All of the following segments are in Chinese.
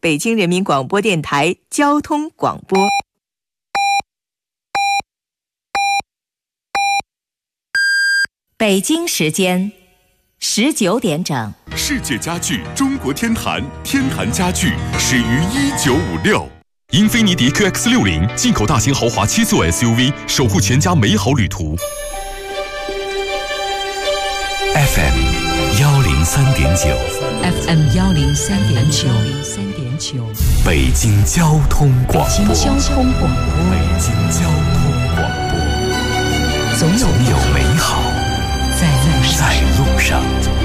北京人民广播电台交通广播。北京时间19点整。 世界家具中国天坛，天坛家具始于1956。英菲尼迪 QX60 进口大型豪华7座 SUV， 守护全家美好旅途。FM 103.9 FM 103.9 北京交通广播。 北京交通广播， 北京交通广播， 总有美好在路上。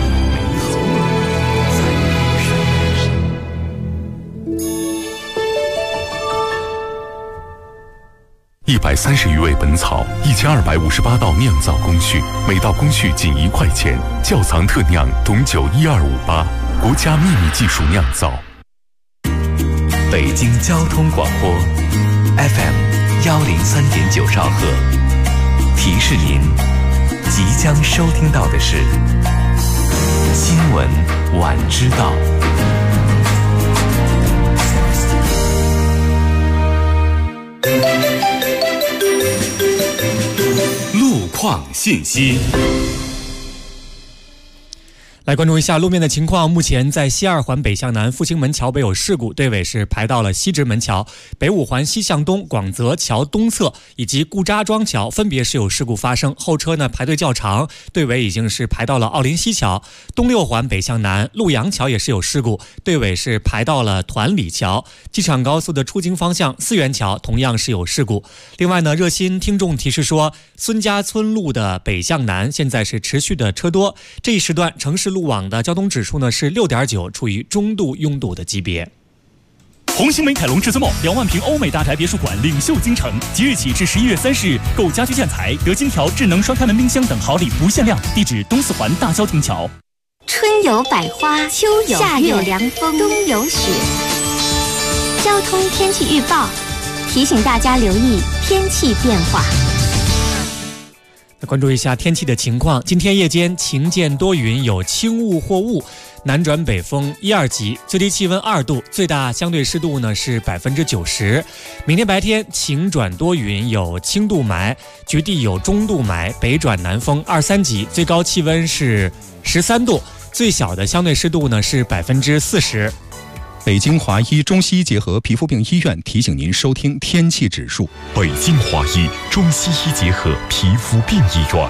130余味本草，1258道酿造工序，每道工序仅1块钱。窖藏特酿董酒12588，国家秘密技术酿造。 北京交通广播 FM 103.9兆赫，提示您即将收听到的是新闻晚知道。 路况信息。 来关注一下路面的情况。目前在西二环北向南复兴门桥北有事故，队尾是排到了西直门桥；北五环西向东广泽桥东侧以及顾扎庄桥分别是有事故发生，后车呢排队较长，队尾已经是排到了奥林西桥。东六环北向南陆阳桥也是有事故，队尾是排到了团里桥。机场高速的出京方向四元桥同样是有事故。另外呢，热心听众提示说，孙家村路的北向南现在是持续的车多，这一时段城市路网的交通指数呢是6.9，处于中度拥堵的级别。 红星美凯龙至尊梦2万平欧美大宅别墅馆领袖京城，即日起至11月30日，购家居建材得金条、智能双开门冰箱等好礼不限量。地址东四环大郊亭桥。 春有百花，秋有夏有凉风，冬有雪。交通天气预报提醒大家留意天气变化。 关注一下天气的情况。今天夜间晴间多云，有轻雾或雾，南转北风1、2级，最低气温2度，最大相对湿度呢是90%。明天白天晴转多云，有轻度霾，局地有中度霾，北转南风2、3级，最高气温是13度，最小的相对湿度呢是40%。 北京华医中西医结合皮肤病医院提醒您收听天气指数。 北京华医中西医结合皮肤病医院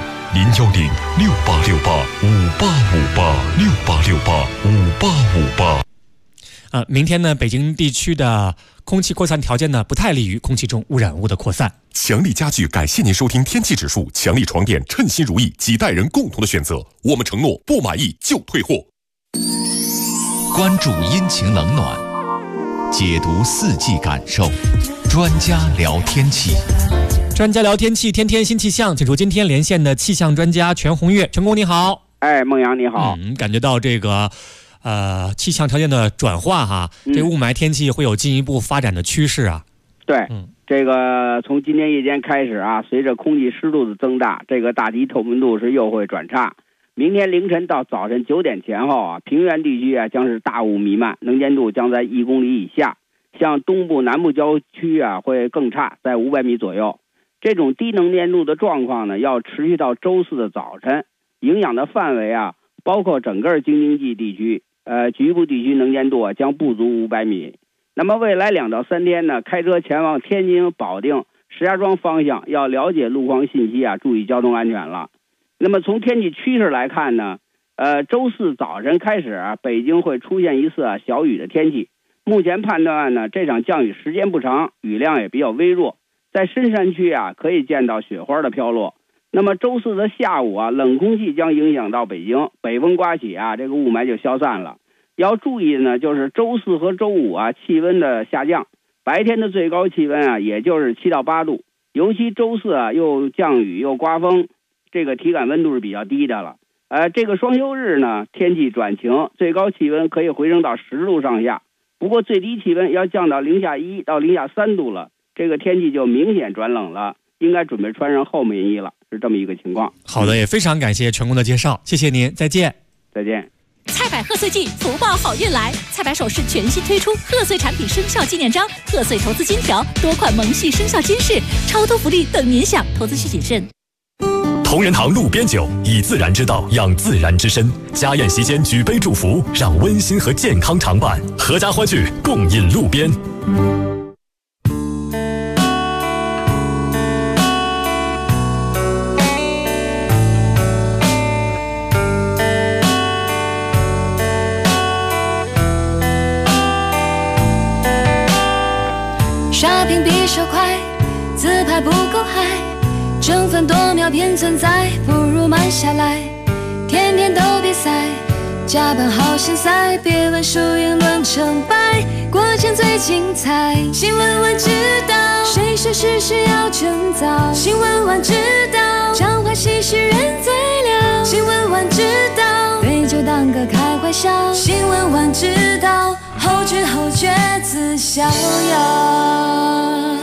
，0106868585858，668685858。 明天呢，北京地区的空气扩散条件呢不太利于空气中污染物的扩散。 强力家具感谢您收听天气指数，强力床垫称心如意，几代人共同的选择。我们承诺不满意就退货。 关注阴晴冷暖，解读四季感受，专家聊天气。 专家聊天气，天天新气象，请出今天连线的气象专家全红月。全工你好。 孟阳你好。 感觉到这个气象条件的转化哈，这雾霾天气会有进一步发展的趋势啊。 对，这个从今天夜间开始啊，随着空气湿度的增大，这个大气透明度是又会转差。明天凌晨到早晨9点前后啊，平原地区啊将是大雾弥漫，能见度将在1公里以下，像东部南部郊区啊会更差，在500米左右。这种低能见度的状况呢，要持续到周4的早晨，影响的范围啊包括整个京津冀地区，局部地区能见度啊将不足500米。那么未来2到3天呢，开车前往天津、保定、石家庄方向要了解路况信息啊，注意交通安全了。那么从天气趋势来看呢，周4早晨开始啊，北京会出现一次小雨的天气。目前判断呢，这场降雨时间不长，雨量也比较微弱，在深山区啊可以见到雪花的飘落。那么周4的下午啊，冷空气将影响到北京，北风刮起啊，这个雾霾就消散了。要注意的呢，就是周4和周5啊，气温的下降，白天的最高气温啊，也就是7到8度，尤其周4啊又降雨又刮风。这个体感温度是比较低的了，这个双休日呢，天气转晴，最高气温可以回升到10度上下，不过最低气温要降到0°C到0°3度了，这个天气就明显转冷了，应该准备穿上厚棉衣了，是这么一个情况。 好的，也非常感谢全工的介绍，谢谢您，再见。 再见。 菜百贺岁季，福报好运来！菜百首饰全新推出贺岁产品生肖纪念章、贺岁投资金条，多款萌系生肖金饰，超多福利等您享，投资需谨慎。 同仁堂路边酒，以自然之道养自然之身。家宴席间举杯祝福，让温馨和健康常伴。阖家欢聚，共饮路边。 刷屏比手快，自拍不够嗨，争分夺秒偏存在，不如慢下来。天天都比赛，加班好心塞，别问输赢论成败，过程最精彩。新闻晚知道，谁说事事要趁早？新闻晚知道，常话细细人最了。新闻晚知道，对酒当歌开怀笑。新闻晚知道，后知后觉自逍遥。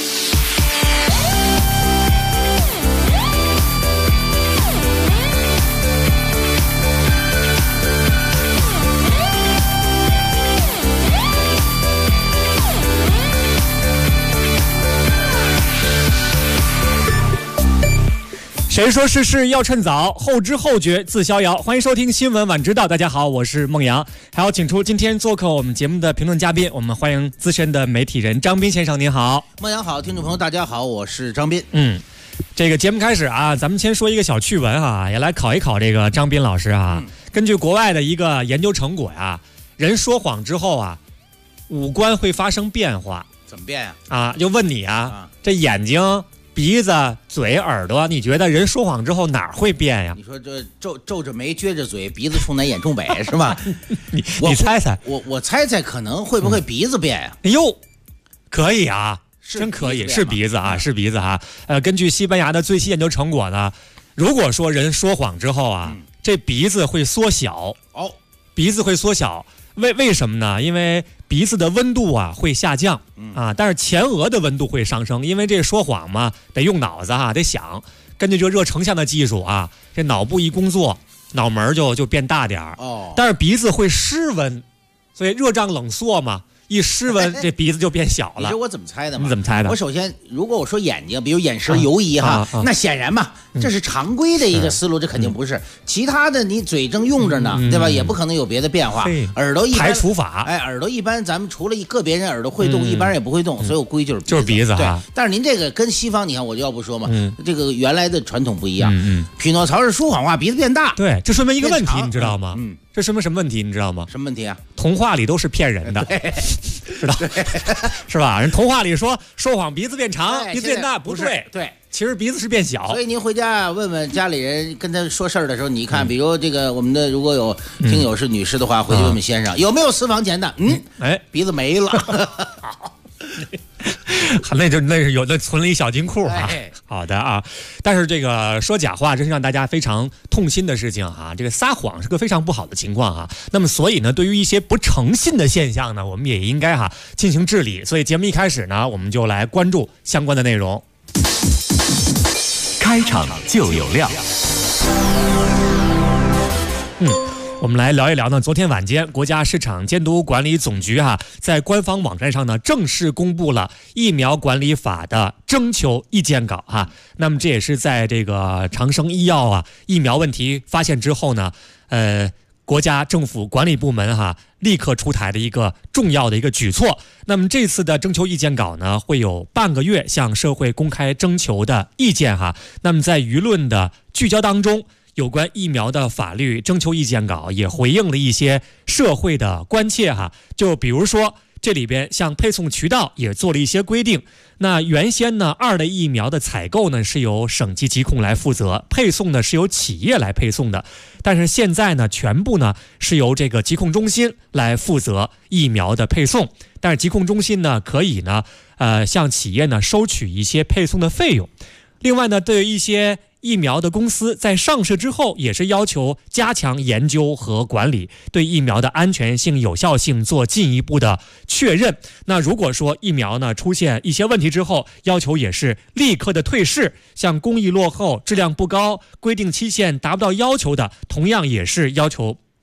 谁说事事要趁早？后知后觉自逍遥。欢迎收听新闻晚知道。大家好，我是孟阳。还要请出今天做客我们节目的评论嘉宾，我们欢迎资深的媒体人张斌先生。您好。 孟阳好，听众朋友大家好，我是张斌。 这个节目开始啊，咱们先说一个小趣闻啊，也来考一考这个张斌老师啊。根据国外的一个研究成果呀，人说谎之后啊，五官会发生变化。 怎么变呀？ 啊，就问你啊，这眼睛、鼻子、嘴、耳朵，你觉得人说谎之后哪儿会变呀？ 你说这皱着眉、撅着嘴，鼻子冲南，眼冲北，是吧？ 你猜猜， 我猜猜，可能会不会鼻子变呀？ 哎呦，可以啊，真可以，是鼻子啊，是鼻子啊。根据西班牙的最新研究成果呢，如果说人说谎之后啊，这鼻子会缩小。 哦， 鼻子会缩小，为什么呢？因为鼻子的温度啊会下降啊，但是前额的温度会上升，因为这说谎嘛，得用脑子啊，得想。根据这个热成像的技术啊，这脑部一工作，脑门就变大点儿。 哦， 但是鼻子会失温，所以热胀冷缩嘛。一失温，这鼻子就变小了。 你说我怎么猜的吗？ 你怎么猜的？ 我首先，如果我说眼睛，比如眼神游移哈，那显然嘛，这是常规的一个思路，这肯定不是。其他的，你嘴正用着呢，对吧？也不可能有别的变化。耳朵一般排除法， 哎，耳朵一般，咱们除了个别人耳朵会动，一般人也不会动，所以我估计就是鼻子哈。 对，但是您这个跟西方，你看我就要不说嘛，这个原来的传统不一样。匹诺曹是说谎话，鼻子变大。 对，这说明一个问题，你知道吗？这说明什么问题？你知道吗？ 什么问题啊？ 童话里都是骗人的，知道是吧？人童话里说谎鼻子变长，鼻子变大，不对， 对， 其实鼻子是变小。 所以您回家问问家里人，跟他说事儿的时候，你看，比如这个我们的如果有听友是女士的话，回去问问先生有没有私房钱的？鼻子没了。 那是有的存了一小金库啊。好的啊，但是这个说假话真是让大家非常痛心的事情啊。这个撒谎是个非常不好的情况啊。那么所以呢，对于一些不诚信的现象呢，我们也应该进行治理。所以节目一开始呢，我们就来关注相关的内容。 开场就有料。 我们来聊一聊呢。昨天晚间，国家市场监督管理总局在官方网站上呢正式公布了疫苗管理法的征求意见稿那么这也是在这个长生医药疫苗问题发现之后呢，国家政府管理部门立刻出台的一个重要的一个举措。那么这次的征求意见稿呢，会有半个月向社会公开征求的意见那么在舆论的聚焦当中，有关疫苗的法律征求意见稿也回应了一些社会的关切就比如说这里边像配送渠道也做了一些规定。那原先呢，2类疫苗的采购呢是由省级疾控来负责，配送呢是由企业来配送的。但是现在呢，全部呢是由这个疾控中心来负责疫苗的配送。但是疾控中心呢可以呢向企业呢收取一些配送的费用。另外呢，对于一些疫苗的公司在上市之后，也是要求加强研究和管理，对疫苗的安全性、有效性做进一步的确认。那如果说疫苗呢出现一些问题之后，要求也是立刻的退市。像工艺落后、质量不高、规定期限达不到要求的，同样也是要求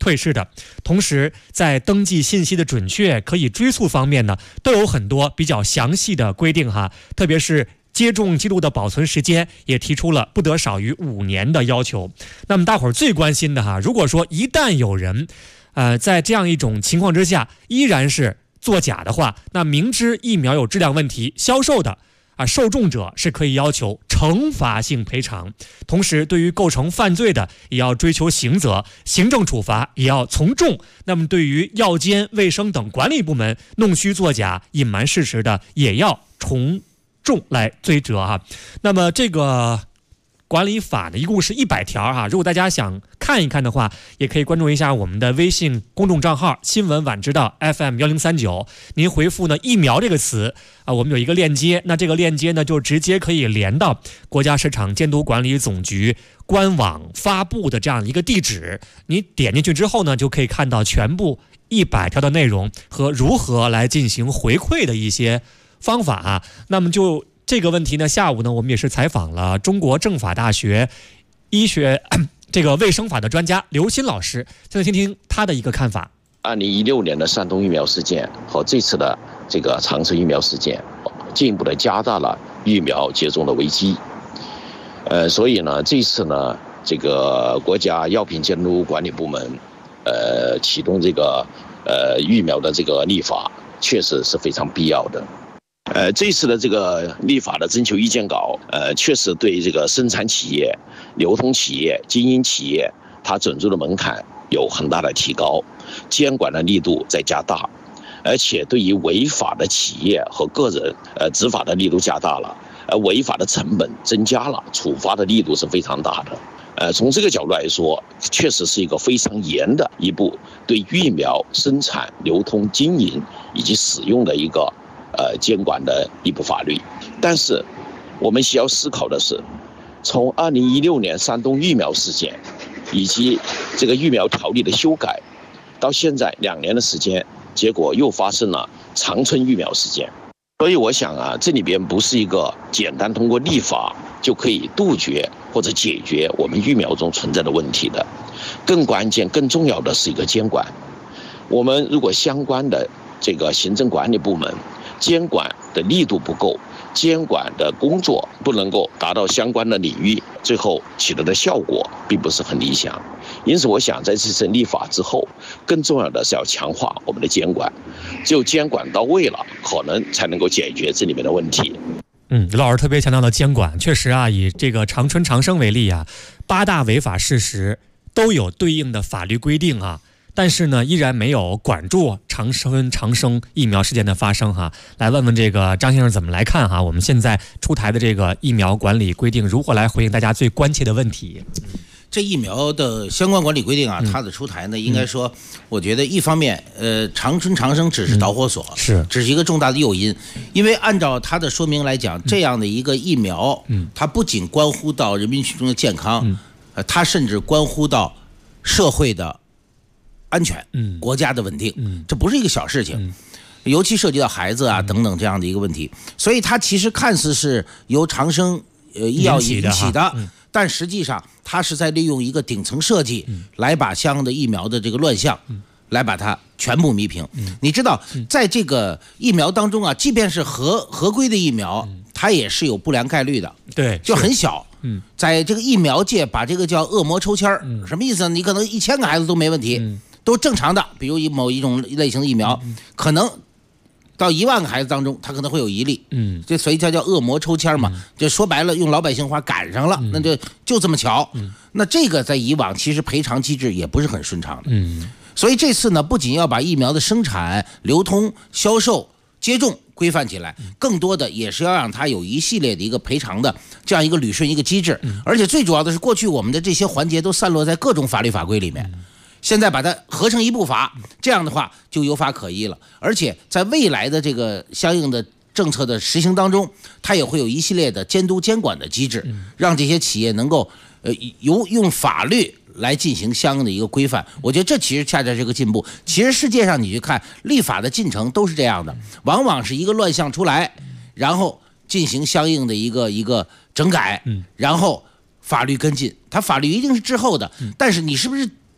退市的。同时在登记信息的准确、可以追溯方面呢，都有很多比较详细的规定哈，特别是接种记录的保存时间也提出了不得少于5年的要求。那么大伙儿最关心的哈，如果说一旦有人在这样一种情况之下依然是作假的话，那明知疫苗有质量问题销售的受众者是可以要求惩罚性赔偿，同时对于构成犯罪的也要追求刑责，行政处罚也要从重。那么对于药监、卫生等管理部门弄虚作假、隐瞒事实的，也要从重来追责啊。那么这个管理法呢，一共是100条哈。如果大家想看一看的话，也可以关注一下我们的微信公众账号新闻晚知道 FM1039，您回复呢疫苗这个词我们有一个链接，那这个链接呢就直接可以连到国家市场监督管理总局官网发布的这样一个地址，你点进去之后呢，就可以看到全部100条的内容和如何来进行回馈的一些方法那么就这个问题呢，下午呢我们也是采访了中国政法大学医学这个卫生法的专家刘鑫老师，再听听他的一个看法。 2016年的山东疫苗事件和这次的这个长春疫苗事件，进一步的加大了疫苗接种的危机。所以呢，这次呢，这个国家药品监督管理部门启动这个疫苗的这个立法，确实是非常必要的。这次的这个立法的征求意见稿，确实对这个生产企业、流通企业、经营企业，它准入的门槛有很大的提高，监管的力度在加大，而且对于违法的企业和个人，执法的力度加大了，违法的成本增加了，处罚的力度是非常大的。从这个角度来说，确实是一个非常严的一部对疫苗生产、流通、经营以及使用的一个监管的一部法律。但是我们需要思考的是，从2016年山东疫苗事件以及这个疫苗条例的修改到现在2年的时间，结果又发生了长春疫苗事件。所以我想这里边不是一个简单通过立法就可以杜绝或者解决我们疫苗中存在的问题的，更关键更重要的是一个监管。我们如果相关的这个行政管理部门监管的力度不够，监管的工作不能够达到相关的领域，最后取得的效果并不是很理想。因此我想在这次立法之后，更重要的是要强化我们的监管，只有监管到位了，可能才能够解决这里面的问题。 刘老师特别强调的监管，确实以这个长春长生为例8大违法事实都有对应的法律规定但是呢，依然没有管住长生疫苗事件的发生来问问这个张先生怎么来看我们现在出台的这个疫苗管理规定如何来回应大家最关切的问题。 这疫苗的相关管理规定它的出台呢，应该说，我觉得一方面，长春长生只是导火索，只是一个重大的诱因，因为按照它的说明来讲，这样的一个疫苗，它不仅关乎到人民群众的健康，它甚至关乎到社会的安全，国家的稳定，这不是一个小事情，尤其涉及到孩子等等这样的一个问题，所以它其实看似是由长生医药引起的。但实际上，它是在利用一个顶层设计，来把相应的疫苗的这个乱象，来把它全部弥平。你知道，在这个疫苗当中即便是合规的疫苗，它也是有不良概率的， 对， 就很小。在这个疫苗界，把这个叫恶魔抽签什么意思呢？你可能1000个孩子都没问题，都正常的，比如某一种类型的疫苗，可能到1万个孩子当中，他可能会有1例，这所以它叫恶魔抽签嘛，就说白了，用老百姓话赶上了，那就这么巧。那这个在以往其实赔偿机制也不是很顺畅的，所以这次呢，不仅要把疫苗的生产、流通、销售、接种规范起来，更多的也是要让它有一系列的一个赔偿的这样一个捋顺一个机制，而且最主要的是，过去我们的这些环节都散落在各种法律法规里面。现在把它合成一部法，这样的话就有法可依了，而且在未来的这个相应的政策的实行当中，它也会有一系列的监督监管的机制，让这些企业能够用法律来进行相应的一个规范。我觉得这其实恰恰是个进步。其实世界上你去看立法的进程都是这样的，往往是一个乱象出来，然后进行相应的一个整改，然后法律跟进。它法律一定是滞后的，但是你是不是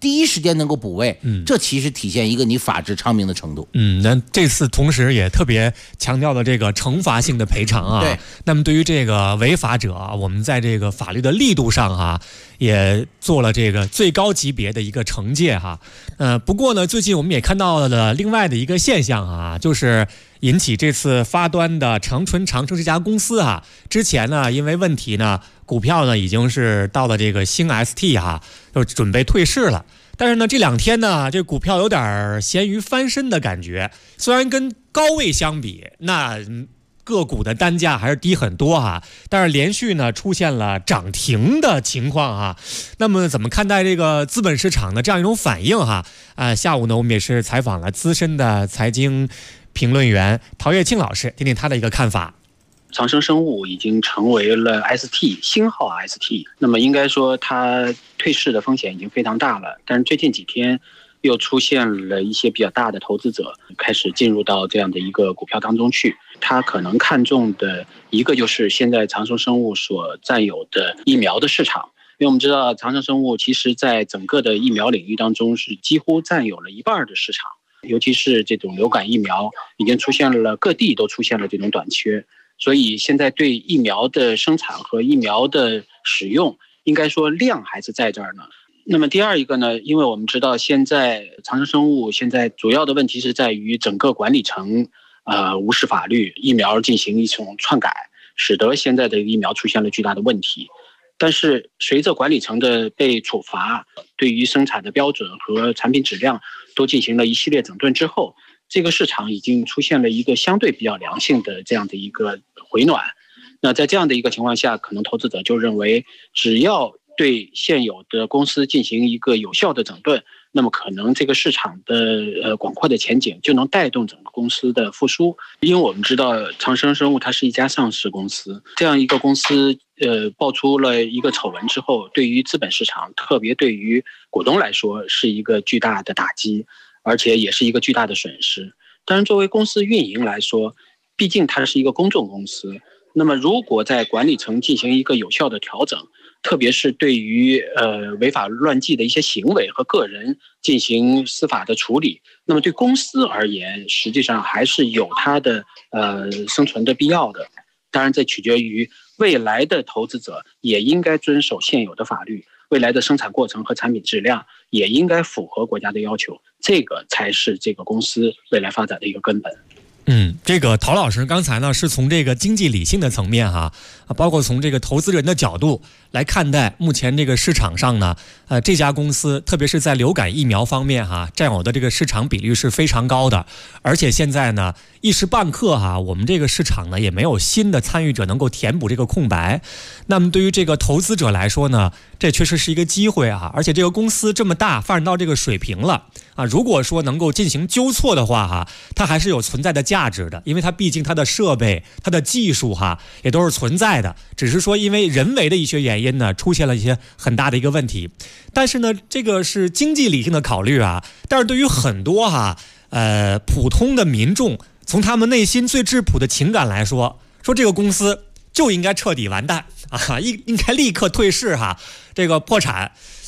第一时间能够补位，这其实体现一个你法治昌明的程度。 那这次同时也特别强调了这个惩罚性的赔偿啊。 对。 那么对于这个违法者，我们在这个法律的力度上哈，也做了这个最高级别的一个惩戒哈。不过呢，最近我们也看到了另外的一个现象啊，就是引起这次发端的长春长城这家公司哈，之前呢因为问题呢，股票呢已经是到了这个新 ST 哈，就准备退市了。但是呢，这2天呢，这股票有点咸鱼翻身的感觉。虽然跟高位相比，那个股的单价还是低很多哈，但是连续呢出现了涨停的情况哈。那么怎么看待这个资本市场的这样一种反应哈？下午呢，我们也是采访了资深的财经评论员陶跃庆老师，听听他的一个看法。 长生生物已经成为了 ST 星号 ST， 那么应该说它退市的风险已经非常大了。但是最近几天又出现了一些比较大的投资者开始进入到这样的一个股票当中去，他可能看重的一个就是现在长生生物所占有的疫苗的市场。因为我们知道长生生物其实在整个的疫苗领域当中是几乎占有了1半的市场，尤其是这种流感疫苗已经出现了，各地都出现了这种短缺。所以现在对疫苗的生产和疫苗的使用，应该说量还是在这儿呢。那么第二一个呢，因为我们知道现在长生生物现在主要的问题是在于整个管理层无视法律，疫苗进行一种篡改，使得现在的疫苗出现了巨大的问题。但是随着管理层的被处罚，对于生产的标准和产品质量都进行了一系列整顿之后，这个市场已经出现了一个相对比较良性的这样的一个回暖。那在这样的一个情况下，可能投资者就认为，只要对现有的公司进行一个有效的整顿，那么可能这个市场的广阔的前景就能带动整个公司的复苏。因为我们知道长生生物它是一家上市公司，这样一个公司爆出了一个丑闻之后，对于资本市场，特别对于股东来说是一个巨大的打击，而且也是一个巨大的损失。当然作为公司运营来说，毕竟它是一个公众公司，那么如果在管理层进行一个有效的调整，特别是对于违法乱纪的一些行为和个人进行司法的处理，那么对公司而言，实际上还是有它的生存的必要的。当然这取决于未来的投资者也应该遵守现有的法律，未来的生产过程和产品质量也应该符合国家的要求，这个才是这个公司未来发展的一个根本。 这个陶老师刚才呢是从这个经济理性的层面哈，包括从这个投资人的角度来看待目前这个市场上呢，这家公司特别是在流感疫苗方面哈，占有的这个市场比率是非常高的，而且现在呢一时半刻哈，我们这个市场呢也没有新的参与者能够填补这个空白。那么对于这个投资者来说呢，这确实是一个机会啊，而且这个公司这么大，发展到这个水平了啊，如果说能够进行纠错的话哈，它还是有存在的价值的，因为它毕竟它的设备、它的技术哈也都是存在的，只是说因为人为的一些原因呢，出现了一些很大的一个问题。但是呢，这个是经济理性的考虑啊，但是对于很多普通的民众，从他们内心最质朴的情感来说，说这个公司就应该彻底完蛋啊，应该立刻退市哈，这个破产。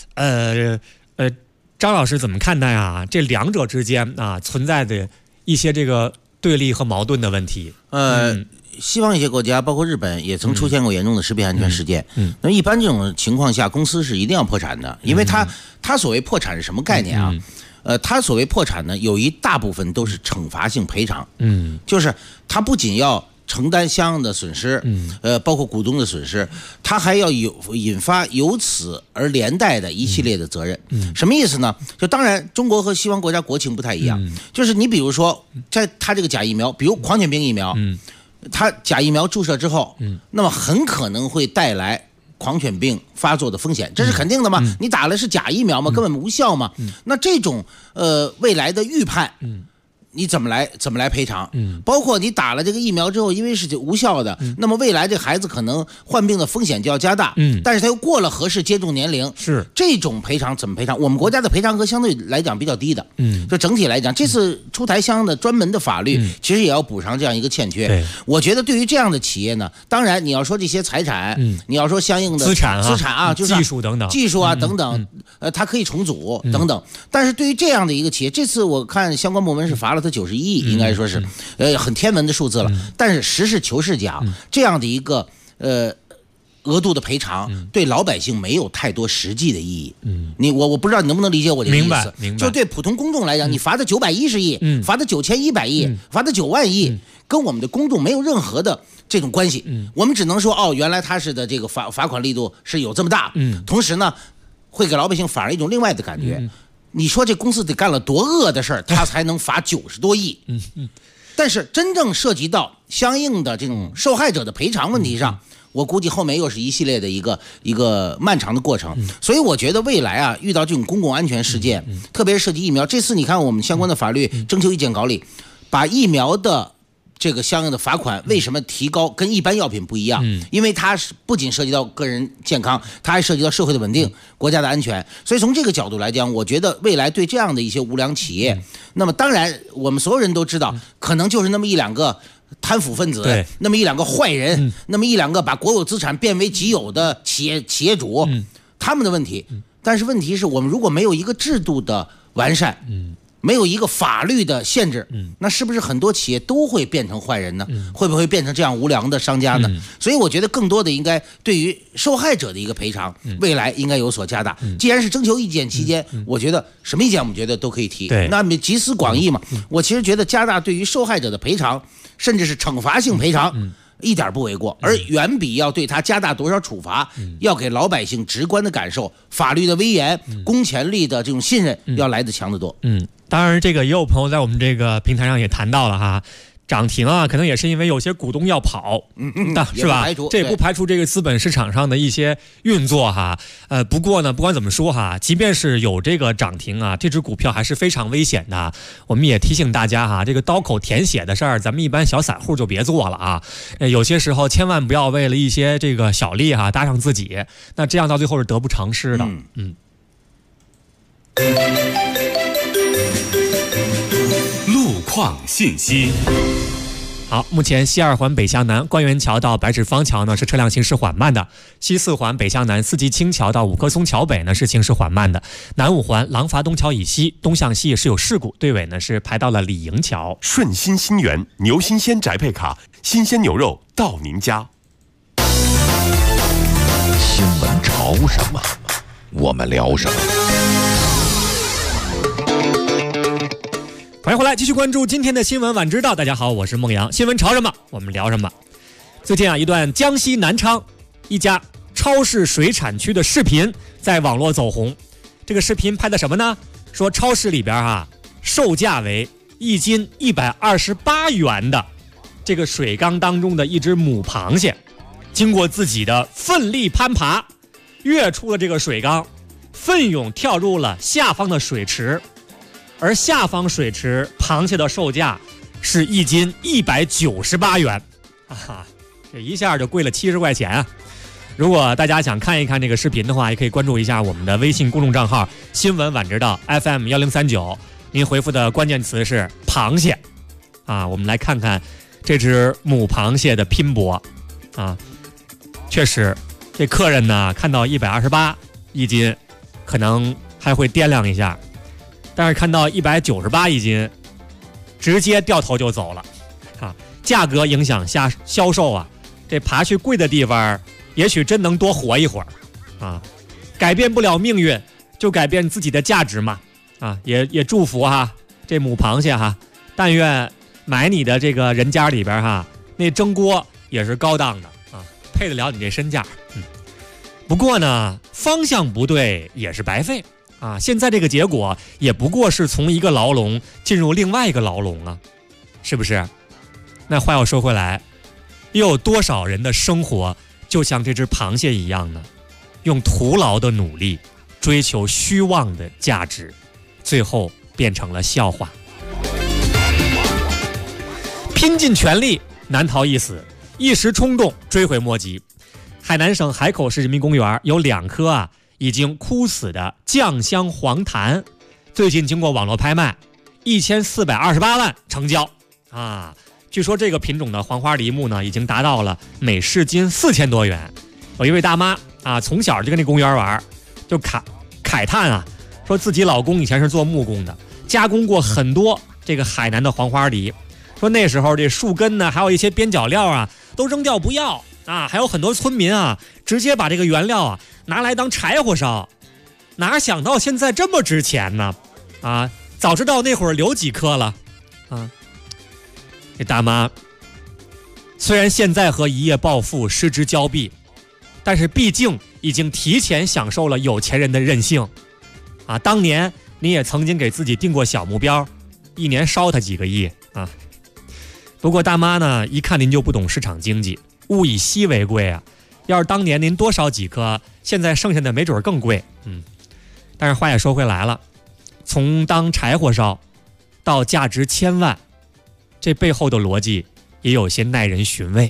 张老师怎么看待啊？这两者之间啊存在的一些这个对立和矛盾的问题？ 西方一些国家，包括日本，也曾出现过严重的食品安全事件。那一般这种情况下，公司是一定要破产的，因为它所谓破产是什么概念啊？它所谓破产呢，有一大部分都是惩罚性赔偿。就是它不仅要承担相应的损失，包括股东的损失，它还要引发由此而连带的一系列的责任。什么意思呢？就当然中国和西方国家国情不太一样，就是你比如说在它这个假疫苗，比如狂犬病疫苗，它假疫苗注射之后，那么很可能会带来狂犬病发作的风险，这是肯定的嘛？你打的是假疫苗嘛，根本无效嘛。那这种未来的预判， 你怎么来赔偿？包括你打了这个疫苗之后，因为是无效的，那么未来这孩子可能患病的风险就要加大。但是他又过了合适接种年龄， 是这种赔偿怎么赔偿？我们国家的赔偿额相对来讲比较低的。就整体来讲，这次出台相应的专门的法律，其实也要补上这样一个欠缺。我觉得对于这样的企业呢，当然你要说这些财产，你要说相应的资产啊，就是技术等等， 技术啊等等，它可以重组等等。但是对于这样的一个企业，这次我看相关部门是罚了他91亿，应该说是很天文的数字了。但是实事求是讲，这样的一个额度的赔偿对老百姓没有太多实际的意义。我不知道你能不能理解我的意思。 明白。 就对普通公众来讲，你罚的910亿，罚的9100亿，罚的9万亿，跟我们的公众没有任何的这种关系。我们只能说原来他是的这个罚款力度是有这么大。同时呢，会给老百姓反而一种另外的感觉。你说这公司得干了多恶的事儿，他才能罚90多亿？但是真正涉及到相应的这种受害者的赔偿问题上，我估计后面又是一系列的一个漫长的过程。所以我觉得未来遇到这种公共安全事件，特别是涉及疫苗，这次你看我们相关的法律征求意见稿里，把疫苗的这个相应的罚款为什么提高，跟一般药品不一样？因为它是不仅涉及到个人健康，它还涉及到社会的稳定、国家的安全。所以从这个角度来讲，我觉得未来对这样的一些无良企业，那么当然我们所有人都知道，可能就是那么1-2个贪腐分子，那么1-2个坏人，那么1-2个把国有资产变为己有的企业主，他们的问题。但是问题是我们如果没有一个制度的完善，没有一个法律的限制，那是不是很多企业都会变成坏人呢？会不会变成这样无良的商家呢？所以我觉得更多的应该对于受害者的一个赔偿，未来应该有所加大。既然是征求意见期间，我觉得什么意见我们觉得都可以提。那么集思广益嘛，我其实觉得加大对于受害者的赔偿，甚至是惩罚性赔偿，一点不为过，而远比要对他加大多少处罚，要给老百姓直观的感受，法律的威严、公权力的这种信任要来得强得多。 当然这个也有朋友在我们这个平台上也谈到了哈，涨停可能也是因为有些股东要跑，是吧？这也不排除这个资本市场上的一些运作哈。不过呢，不管怎么说哈，即便是有这个涨停这只股票还是非常危险的。我们也提醒大家这个刀口舔血的事儿，咱们一般小散户就别做了有些时候千万不要为了一些这个小利搭上自己，那这样到最后是得不偿失的。 路况信息。 好，目前西2环北向南官园桥到白纸坊桥呢是车辆行驶缓慢的，西4环北向南四季青桥到五棵松桥北呢是行驶缓慢的，南5环廊坊东桥以西东向西也是有事故，队尾呢是排到了李营桥。 顺心新源牛新鲜宅配卡，新鲜牛肉到您家。 新闻潮什么，我们聊什么。 欢迎回来，继续关注今天的新闻晚知道。大家好，我是孟阳。新闻潮什么，我们聊什么。最近一段江西南昌一家超市水产区的视频在网络走红。这个视频拍的什么呢？说超市里边售价为1斤128元的这个水缸当中的一只母螃蟹，经过自己的奋力攀爬，跃出了这个水缸，奋勇跳入了下方的水池。而下方水池螃蟹的售价是1斤198元，这一下就贵了70块钱如果大家想看一看这个视频的话，也可以关注一下我们的微信公众账号新闻晚知道 FM1039，您回复的关键词是螃蟹我们来看看这只母螃蟹的拼搏确实这客人呢看到128一斤可能还会掂量一下，但是看到198一斤，直接掉头就走了，价格影响下销售这爬去贵的地方，也许真能多活一会儿，改变不了命运，就改变自己的价值嘛，也祝福这母螃蟹但愿买你的这个人家里边那蒸锅也是高档的配得了你这身价。不过呢，方向不对也是白费。现在这个结果也不过是从一个牢笼进入另外一个牢笼是不是？那话要说回来，又有多少人的生活就像这只螃蟹一样呢？用徒劳的努力追求虚妄的价值，最后变成了笑话。 拼尽全力难逃一死，一时冲动追悔莫及。海南省海口市人民公园有2棵已经枯死的酱香黄檀，最近经过网络拍卖，1428万成交啊！据说这个品种的黄花梨木呢，已经达到了每市斤4000多元。有一位大妈从小就跟这公园玩，就慨叹说自己老公以前是做木工的，加工过很多这个海南的黄花梨。说那时候这树根呢，还有一些边角料都扔掉不要还有很多村民直接把这个原料拿来当柴火烧。哪想到现在这么值钱呢？早知道那会儿留几颗了这大妈虽然现在和一夜暴富失之交臂，但是毕竟已经提前享受了有钱人的任性当年你也曾经给自己定过小目标，一年烧他几个亿不过大妈呢，一看您就不懂市场经济，物以稀为贵要是当年您多烧几颗，现在剩下的没准更贵但是话也说回来了，从当柴火烧到价值1000万，这背后的逻辑也有些耐人寻味。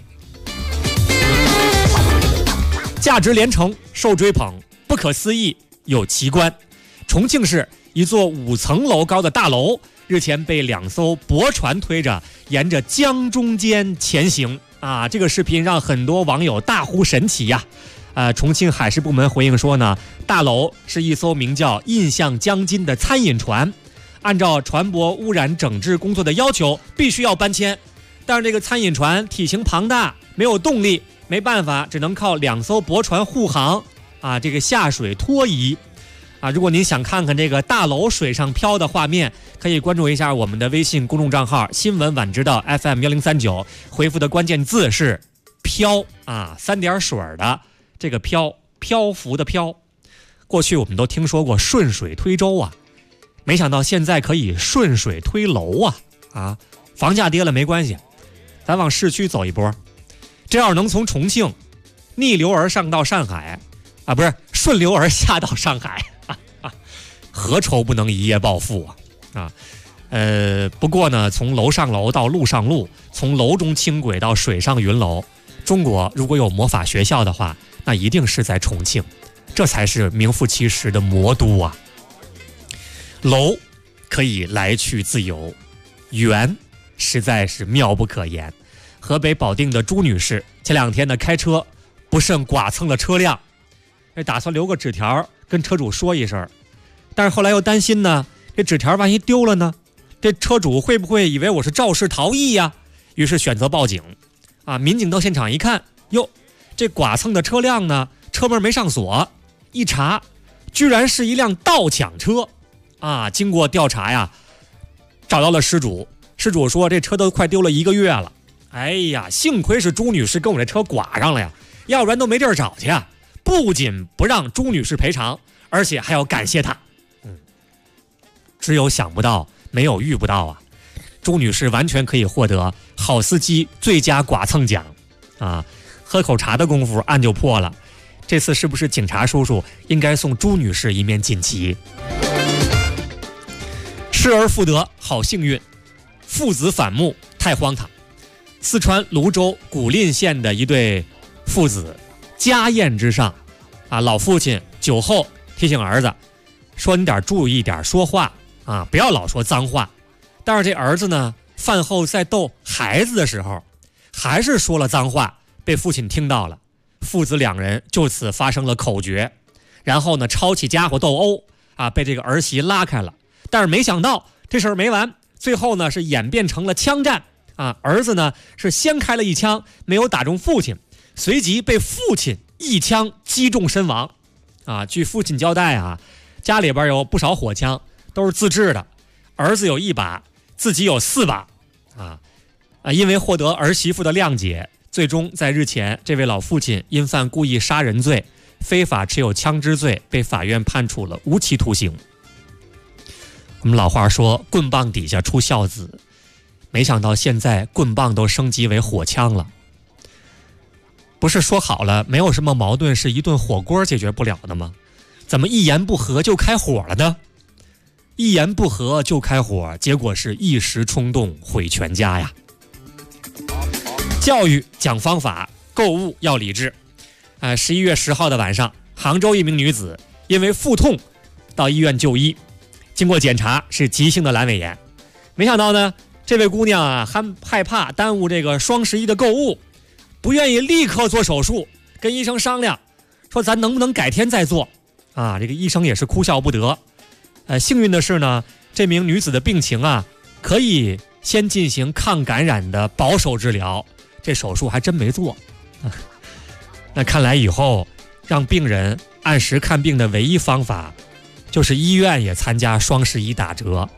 价值连城，受追捧，不可思议，有奇观。重庆市一座5层楼高的大楼，日前被2艘驳船推着沿着江中间前行这个视频让很多网友大呼神奇重庆海事部门回应说呢，大楼是一艘名叫印象江津的餐饮船，按照船舶污染整治工作的要求必须要搬迁，但是这个餐饮船体型庞大，没有动力，没办法，只能靠2艘驳船护航这个下水拖移如果您想看看这个大楼水上漂的画面，可以关注一下我们的微信公众账号新闻晚知道 FM1039，回复的关键字是漂3点水的这个漂浮的漂。过去我们都听说过顺水推舟没想到现在可以顺水推楼房价跌了没关系，咱往市区走一波，这要是能从重庆逆流而上到上海不是顺流而下到上海何愁不能一夜暴富不过呢，从楼上楼到路上路，从楼中轻轨到水上云楼，中国如果有魔法学校的话，那一定是在重庆，这才是名副其实的魔都楼可以来去自由，园实在是妙不可言。河北保定的朱女士前2天呢开车不慎剐蹭了车辆，打算留个纸条跟车主说一声，但是后来又担心呢，这纸条万一丢了呢，这车主会不会以为我是肇事逃逸于是选择报警民警到现场一看，哟，这剐蹭的车辆呢，车门没上锁，一查居然是一辆盗抢车经过调查找到了失主，失主说这车都快丢了1个月了，哎呀，幸亏是朱女士跟我这车剐上了呀，要不然都没地儿找去不仅不让朱女士赔偿，而且还要感谢她只有想不到没有遇不到朱女士完全可以获得好司机最佳剐蹭奖喝口茶的功夫案就破了，这次是不是警察叔叔应该送朱女士一面锦旗？失而复得好幸运，父子反目太荒唐。四川泸州古蔺县的一对父子家宴之上老父亲酒后提醒儿子说，你得注意点说话不要老说脏话。但是这儿子呢，饭后在逗孩子的时候还是说了脏话，被父亲听到了，父子2人就此发生了口角，然后呢抄起家伙斗殴被这个儿媳拉开了。但是没想到这事儿没完，最后呢是演变成了枪战儿子呢是先开了一枪，没有打中父亲，随即被父亲一枪击中身亡据父亲交代家里边有不少火枪，都是自制的，儿子有1把，自己有4把因为获得儿媳妇的谅解，最终在日前，这位老父亲因犯故意杀人罪、非法持有枪支罪，被法院判处了无期徒刑。我们老话说棍棒底下出孝子，没想到现在棍棒都升级为火枪了。不是说好了没有什么矛盾是一顿火锅解决不了的吗？怎么一言不合就开火了呢？一言不合就开火，结果是一时冲动毁全家呀。 教育讲方法，购物要理智。11月10号的晚上，杭州一名女子因为腹痛到医院就医，经过检查是急性的阑尾炎。没想到呢，这位姑娘啊，还害怕耽误这个双11的购物，不愿意立刻做手术，跟医生商量，说咱能不能改天再做啊？这个医生也是哭笑不得。幸运的是呢，这名女子的病情啊，可以先进行抗感染的保守治疗，这手术还真没做。那看来以后让病人按时看病的唯一方法，就是医院也参加双11打折。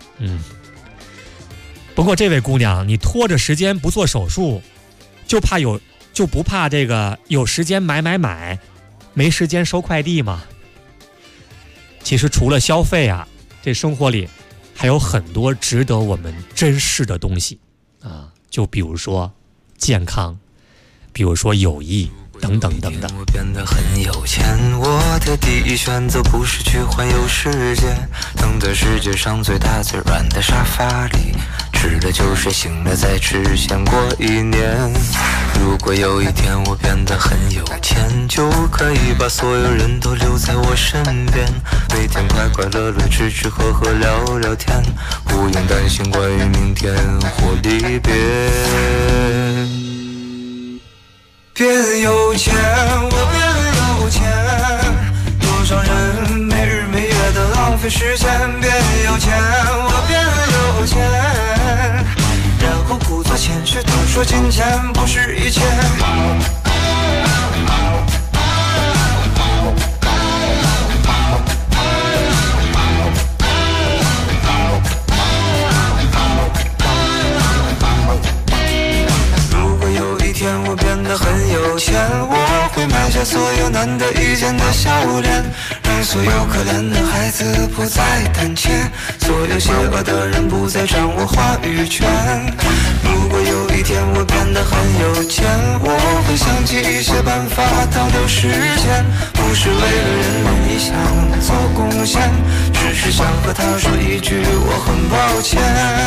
不过这位姑娘，你拖着时间不做手术，就不怕这个有时间买，没时间收快递吗？其实除了消费啊，这生活里还有很多值得我们珍视的东西啊，就比如说健康，比如说友谊等等等等。 我变得很有钱，我的第一选择不是去环游世界，躺在世界上最大最软的沙发里，吃了就睡，醒了再吃，先过1年。如果有一天我变得很有钱，就可以把所有人都留在我身边，每天快快乐乐吃吃喝喝聊聊天，不用担心关于明天或离别。变有钱，我变有钱，多少人没日没夜的浪费时间。变有钱，我变有钱，然后故作谦虚地说金钱不是一切。我变得很有钱，我会买下所有难得一见的笑脸，让所有可怜的孩子不再胆怯，所有邪恶的人不再掌握话语权。如果有一天我变得很有钱，我会想起一些办法倒流时间，不是为了人类理想做贡献，只是想和他说一句我很抱歉。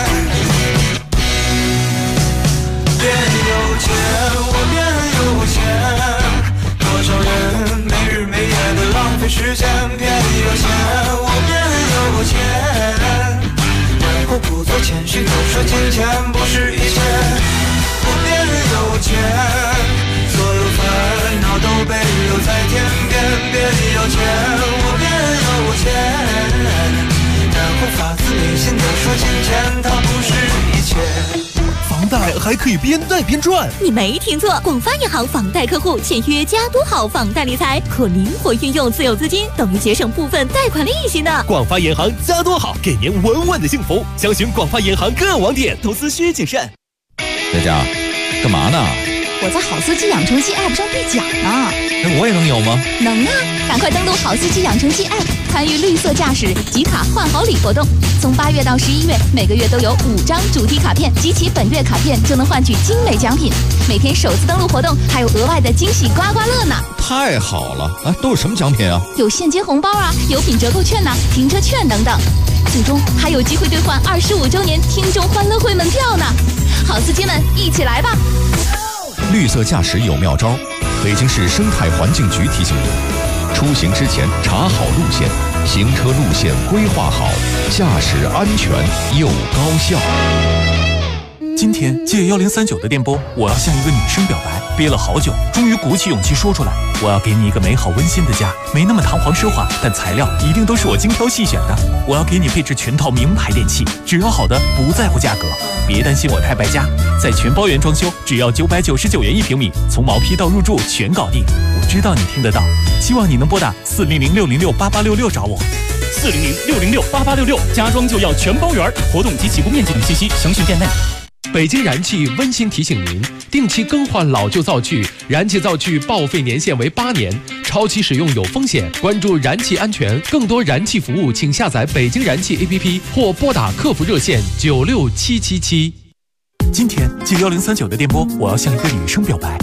变有钱，我变有钱，多少人没日没夜的浪费时间。变有钱，我变有钱，然后故作谦虚地说金钱不是一切。我变有钱，所有烦恼都被留在天边。变有钱，我变有钱，然后发自内心地说金钱它不是一切。 房贷还可以边贷边赚， 你没听错，广发银行房贷客户签约加多好房贷理财，可灵活运用自有资金，等于节省部分贷款利息呢。 广发银行加多好，给您稳稳的幸福。详询广发银行各网点，投资需谨慎。 佳佳，干嘛呢？ 我在好司机养成记 App 上兑奖呢。 我也能有吗？ 能啊！赶快登录好司机养成记 App， 参与绿色驾驶集卡换好礼活动。从8月到11月，每个月都有5张主题卡片，集齐本月卡片就能换取精美奖品。每天首次登录活动还有额外的惊喜刮刮乐呢！ 太好了！都有什么奖品啊？ 有现金红包啊，有品折扣券呐，停车券等等。最终还有机会兑换25周年听众欢乐会门票呢！好司机们，一起来吧！ 绿色驾驶有妙招，北京市生态环境局提醒您：出行之前查好路线，行车路线规划好，驾驶安全又高效。 今天借1039的电波，我要向一个女生表白，憋了好久，终于鼓起勇气说出来。我要给你一个美好温馨的家，没那么堂皇奢华，但材料一定都是我精挑细选的。我要给你配置全套名牌电器，只要好的，不在乎价格。别担心我太败家，在全包圆装修，只要999元1平米，从毛坯到入住全搞定。我知道你听得到，希望你能拨打400-606-8866找我。400-606-8866，家装就要全包圆。活动及起步面积等信息详询店内。 北京燃气温馨提醒您，定期更换老旧灶具，燃气灶具报废年限为8年，超期使用有风险。关注燃气安全，更多燃气服务，请下载北京燃气 APP 或拨打客服热线96777。 今天借1039的电波，我要向一个女生表白。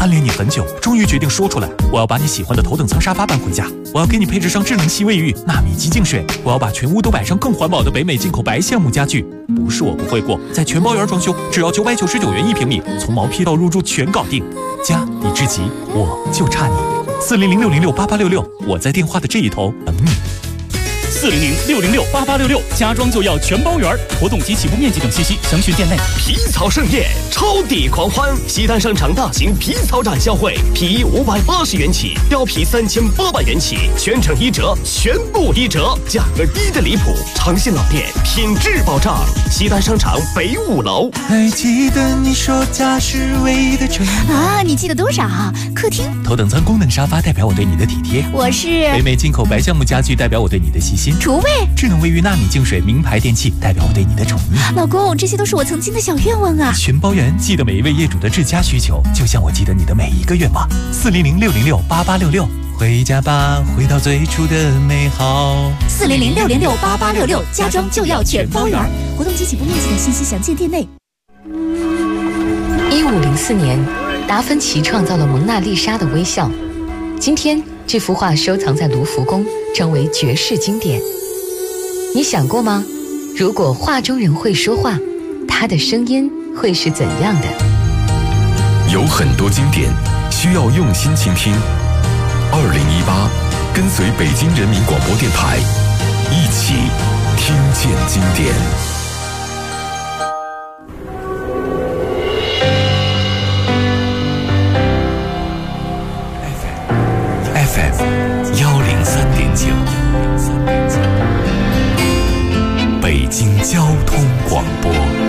暗恋你很久，终于决定说出来。我要把你喜欢的头等舱沙发搬回家，我要给你配置上智能吸卫浴、纳米级净水，我要把全屋都摆上更环保的北美进口白橡木家具。不是我不会过，在全包园装修，只要999元1平米，从毛坯到入住全搞定。家你至极，我就差你。400-606-8866，我在电话的这一头等你。 400-606-8866，家装就要全包圆，活动及起步面积等信息详询店内。 皮草盛宴，超抵狂欢！西单商场大型皮草展销会，皮衣580元起，貂皮3800元起，全程1折，全部1折，价格低得离谱，诚信老店，品质保障。西单商场北5楼。 还记得你说家是唯一的城啊？你记得多少？客厅。 头等舱功能沙发代表我对你的体贴。 我是北美进口白橡木家具代表我对你的细心。 厨卫。 智能卫浴纳米净水名牌电器代表我对你的宠溺。 老公，这些都是我曾经的小愿望啊！ 全包圆，记得每一位业主的至佳需求，就像我记得你的每一个愿望。400-606-8866，回家吧，回到最初的美好。 400-606-8866，家装就要全包圆，活动及起步面积等信息详见店内。 1504年，达芬奇创造了蒙娜丽莎的微笑。今天，这幅画收藏在卢浮宫，成为绝世经典。你想过吗？如果画中人会说话，他的声音会是怎样的？ 有很多经典需要用心倾听。2018，跟随北京人民广播电台，一起听见经典。FM103.9，北京交通广播。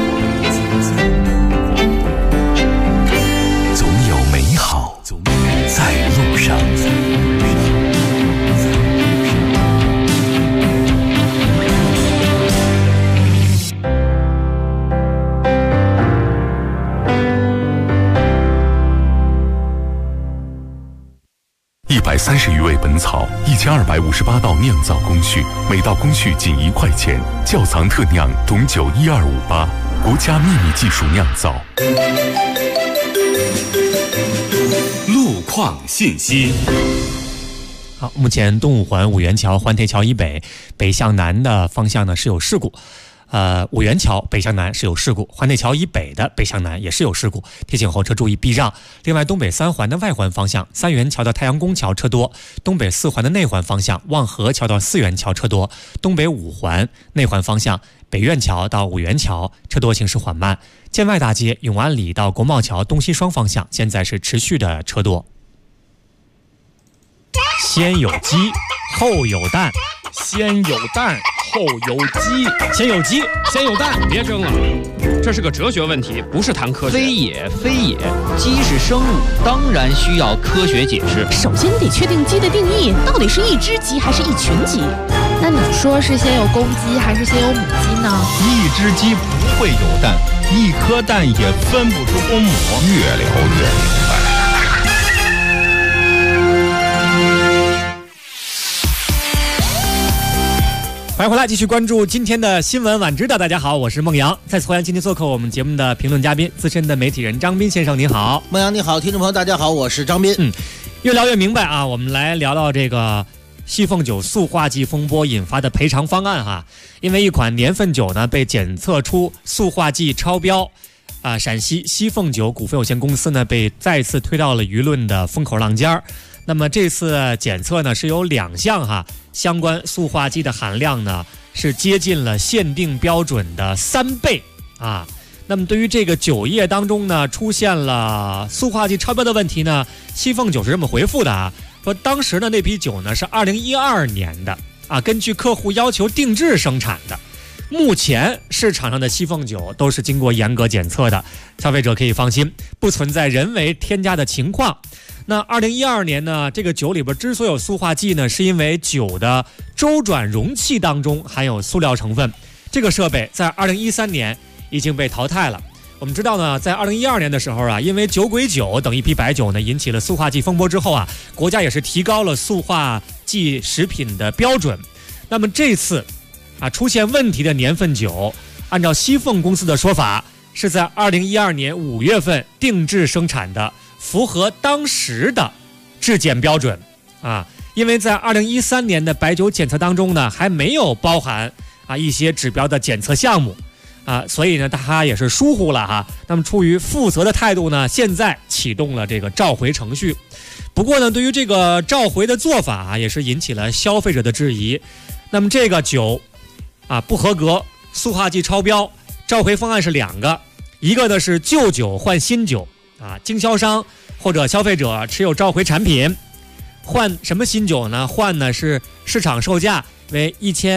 总有美好在路上。130余味本草，1258道酿造工序，每道工序仅1块钱。窖藏特酿董酒12588，国家秘密技术酿造。 路况信息。 好，目前东五环五元桥环铁桥以北北向南的方向呢是有事故。五元桥北向南是有事故，环铁桥以北的北向南也是有事故，提醒后车注意避让。另外，东北三环的外环方向，三元桥到太阳宫桥车多；东北四环的内环方向，望河桥到四元桥车多；东北五环内环方向，北苑桥到五元桥车多，行驶缓慢。建外大街永安里到国贸桥东西双方向，现在是持续的车多。先有鸡，后有蛋。 先有蛋，后有鸡。 先有鸡，先有蛋。 别争了，这是个哲学问题，不是谈科学。 非也，非也，鸡是生物，当然需要科学解释。 首先你得确定鸡的定义，到底是一只鸡还是一群鸡？ 那你说是先有公鸡还是先有母鸡呢？ 一只鸡不会有蛋，一颗蛋也分不出公母。 越聊越明白。 欢迎回来，继续关注今天的新闻晚知道。大家好，我是孟阳。再次欢迎今天做客我们节目的评论嘉宾，资深的媒体人张斌先生，您好。 孟阳你好，听众朋友大家好，我是张斌。 越聊越明白啊，我们来聊聊这个西凤酒塑化剂风波引发的赔偿方案哈。因为一款年份酒呢被检测出塑化剂超标，陕西西凤酒股份有限公司呢被再次推到了舆论的风口浪尖儿。那么这次检测呢是有2项哈，相关塑化剂的含量呢是接近了限定标准的3倍啊。那么对于这个酒业当中呢出现了塑化剂超标的问题呢，西凤酒是这么回复的啊，说当时的那批酒呢是2012年的啊，根据客户要求定制生产的。目前市场上的西凤酒都是经过严格检测的，消费者可以放心，不存在人为添加的情况。那2012年呢，这个酒里边之所以有塑化剂呢，是因为酒的周转容器当中含有塑料成分。这个设备在2013年已经被淘汰了。我们知道呢，在2012年的时候啊，因为酒鬼酒等一批白酒呢引起了塑化剂风波之后啊，国家也是提高了塑化剂食品的标准。那么这次出现问题的年份酒，按照西凤公司的说法， 是在2012年5月份定制生产的，符合当时的质检标准啊。因为在2013年的白酒检测当中呢，还没有包含一些指标的检测项目啊，所以呢，他也是疏忽了哈。那么出于负责的态度呢，现在启动了这个召回程序。不过呢，对于这个召回的做法也是引起了消费者的质疑。那么这个酒不合格，塑化剂超标，召回方案是2个，一个呢是旧酒换新酒经销商或者消费者持有召回产品，换什么新酒呢？换呢是市场售价为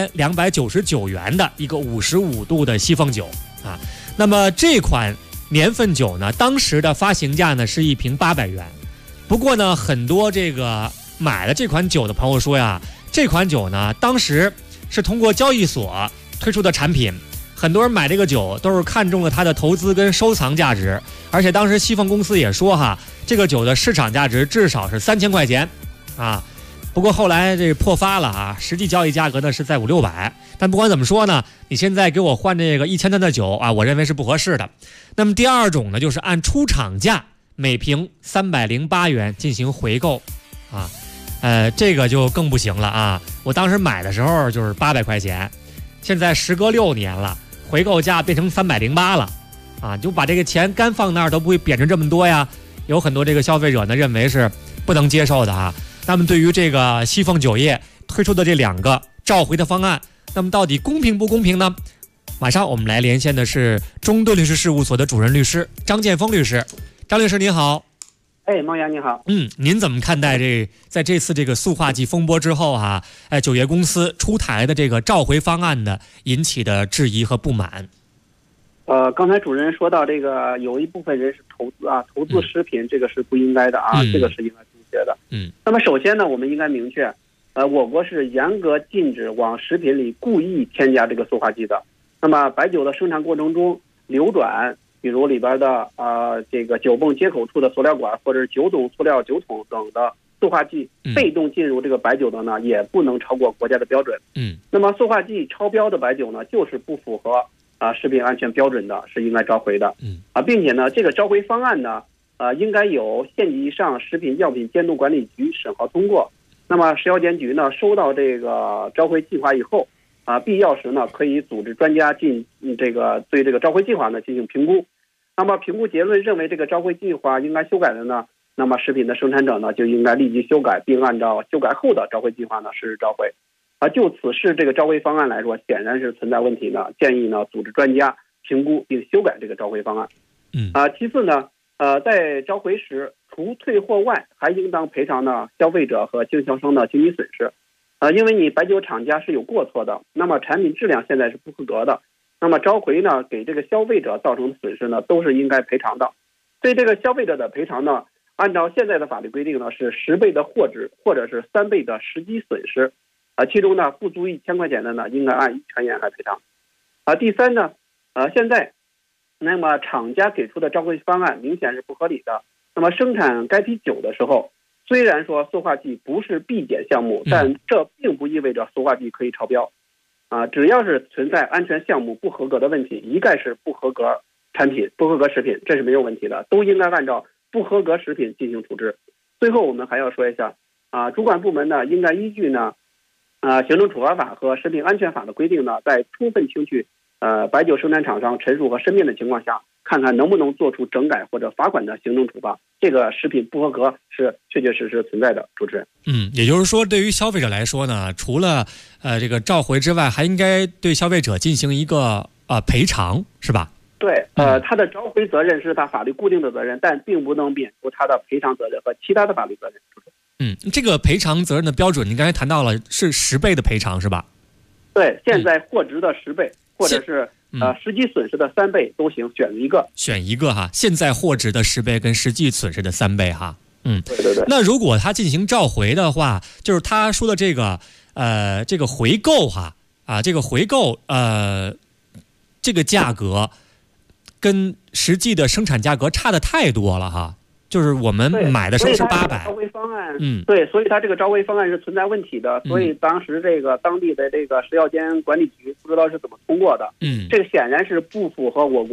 1299元的一个55度的西凤酒那么这款年份酒呢，当时的发行价呢是1瓶800元。不过呢，很多这个买了这款酒的朋友说呀，这款酒呢当时是通过交易所推出的产品，很多人买这个酒都是看中了它的投资跟收藏价值，而且当时西凤公司也说这个酒的市场价值至少是3000块钱不过后来这破发了实际交易价格呢是在500-600。但不管怎么说呢，你现在给我换这个1000吨的酒我认为是不合适的。那么第二种呢，就是按出厂价每瓶308元进行回购这个就更不行了我当时买的时候就是800块钱，现在时隔6年了，回购价变成308了就把这个钱干放那儿都不会贬值这么多呀。有很多这个消费者呢认为是不能接受的那么对于这个西凤酒业推出的这2个召回的方案，那么到底公平不公平呢？马上我们来连线的是中盾律师事务所的主任律师张建峰律师。张律师您好。 孟阳你好。 您怎么看待在这次这个塑化剂风波之后酒业公司出台的这个召回方案的引起的质疑和不满？ 刚才主任说到这个有一部分人是投资投资食品，这个是不应该的这个是应该杜绝的。那么首先呢，我们应该明确我国是严格禁止往食品里故意添加这个塑化剂的。那么白酒的生产过程中流转，比如里边的这个酒泵接口处的塑料管或者是酒桶、塑料酒桶等的塑化剂被动进入这个白酒的呢，也不能超过国家的标准。那么塑化剂超标的白酒呢，就是不符合食品安全标准的，是应该召回的。并且呢，这个召回方案呢，应该由县级以上食品药品监督管理局审核通过。那么食药监局呢，收到这个召回计划以后必要时呢，可以组织专家对这个召回计划呢进行评估。那么评估结论认为这个召回计划应该修改的呢，那么食品的生产者呢就应该立即修改，并按照修改后的召回计划呢实施召回。就此事这个召回方案来说，显然是存在问题的，建议呢组织专家评估并修改这个召回方案。其次呢，在召回时除退货外，还应当赔偿呢消费者和经销商的经济损失。因为你白酒厂家是有过错的，那么产品质量现在是不合格的，那么召回呢给这个消费者造成的损失呢都是应该赔偿的。对这个消费者的赔偿呢，按照现在的法律规定呢是10倍的货值或者是3倍的实际损失。其中呢不足1000块钱的呢，应该按1000元来赔偿。第三呢，现在那么厂家给出的召回方案明显是不合理的。那么生产该批酒的时候，虽然说塑化剂不是必检项目，但这并不意味着塑化剂可以超标。只要是存在安全项目不合格的问题，一概是不合格产品、不合格食品，这是没有问题的，都应该按照不合格食品进行处置。最后我们还要说一下主管部门呢应该依据呢行政处罚法和食品安全法的规定呢，在充分听取白酒生产厂商陈述和申辩的情况下，看看能不能做出整改或者罚款的行政处罚。这个食品不合格是确确实实存在的。主持人， 也就是说，对于消费者来说呢，除了这个召回之外，还应该对消费者进行一个赔偿，是吧？ 对，他的召回责任是他法律固定的责任，但并不能免除他的赔偿责任和其他的法律责任。 这个赔偿责任的标准，您刚才谈到了是10倍的赔偿，是吧？ 对，现在货值的10倍，或者是实际损失的3倍都行，选一个哈。现在货值的10倍跟实际损失的3倍哈。对。 那如果他进行召回的话，就是他说的这个回购哈这个回购这个价格跟实际的生产价格差的太多了哈。就是我们买的时候是800， 召回方案，对，所以它这个召回方案是存在问题的，所以当时这个当地的这个食药监管理局不知道是怎么通过的，这个显然是不符合我国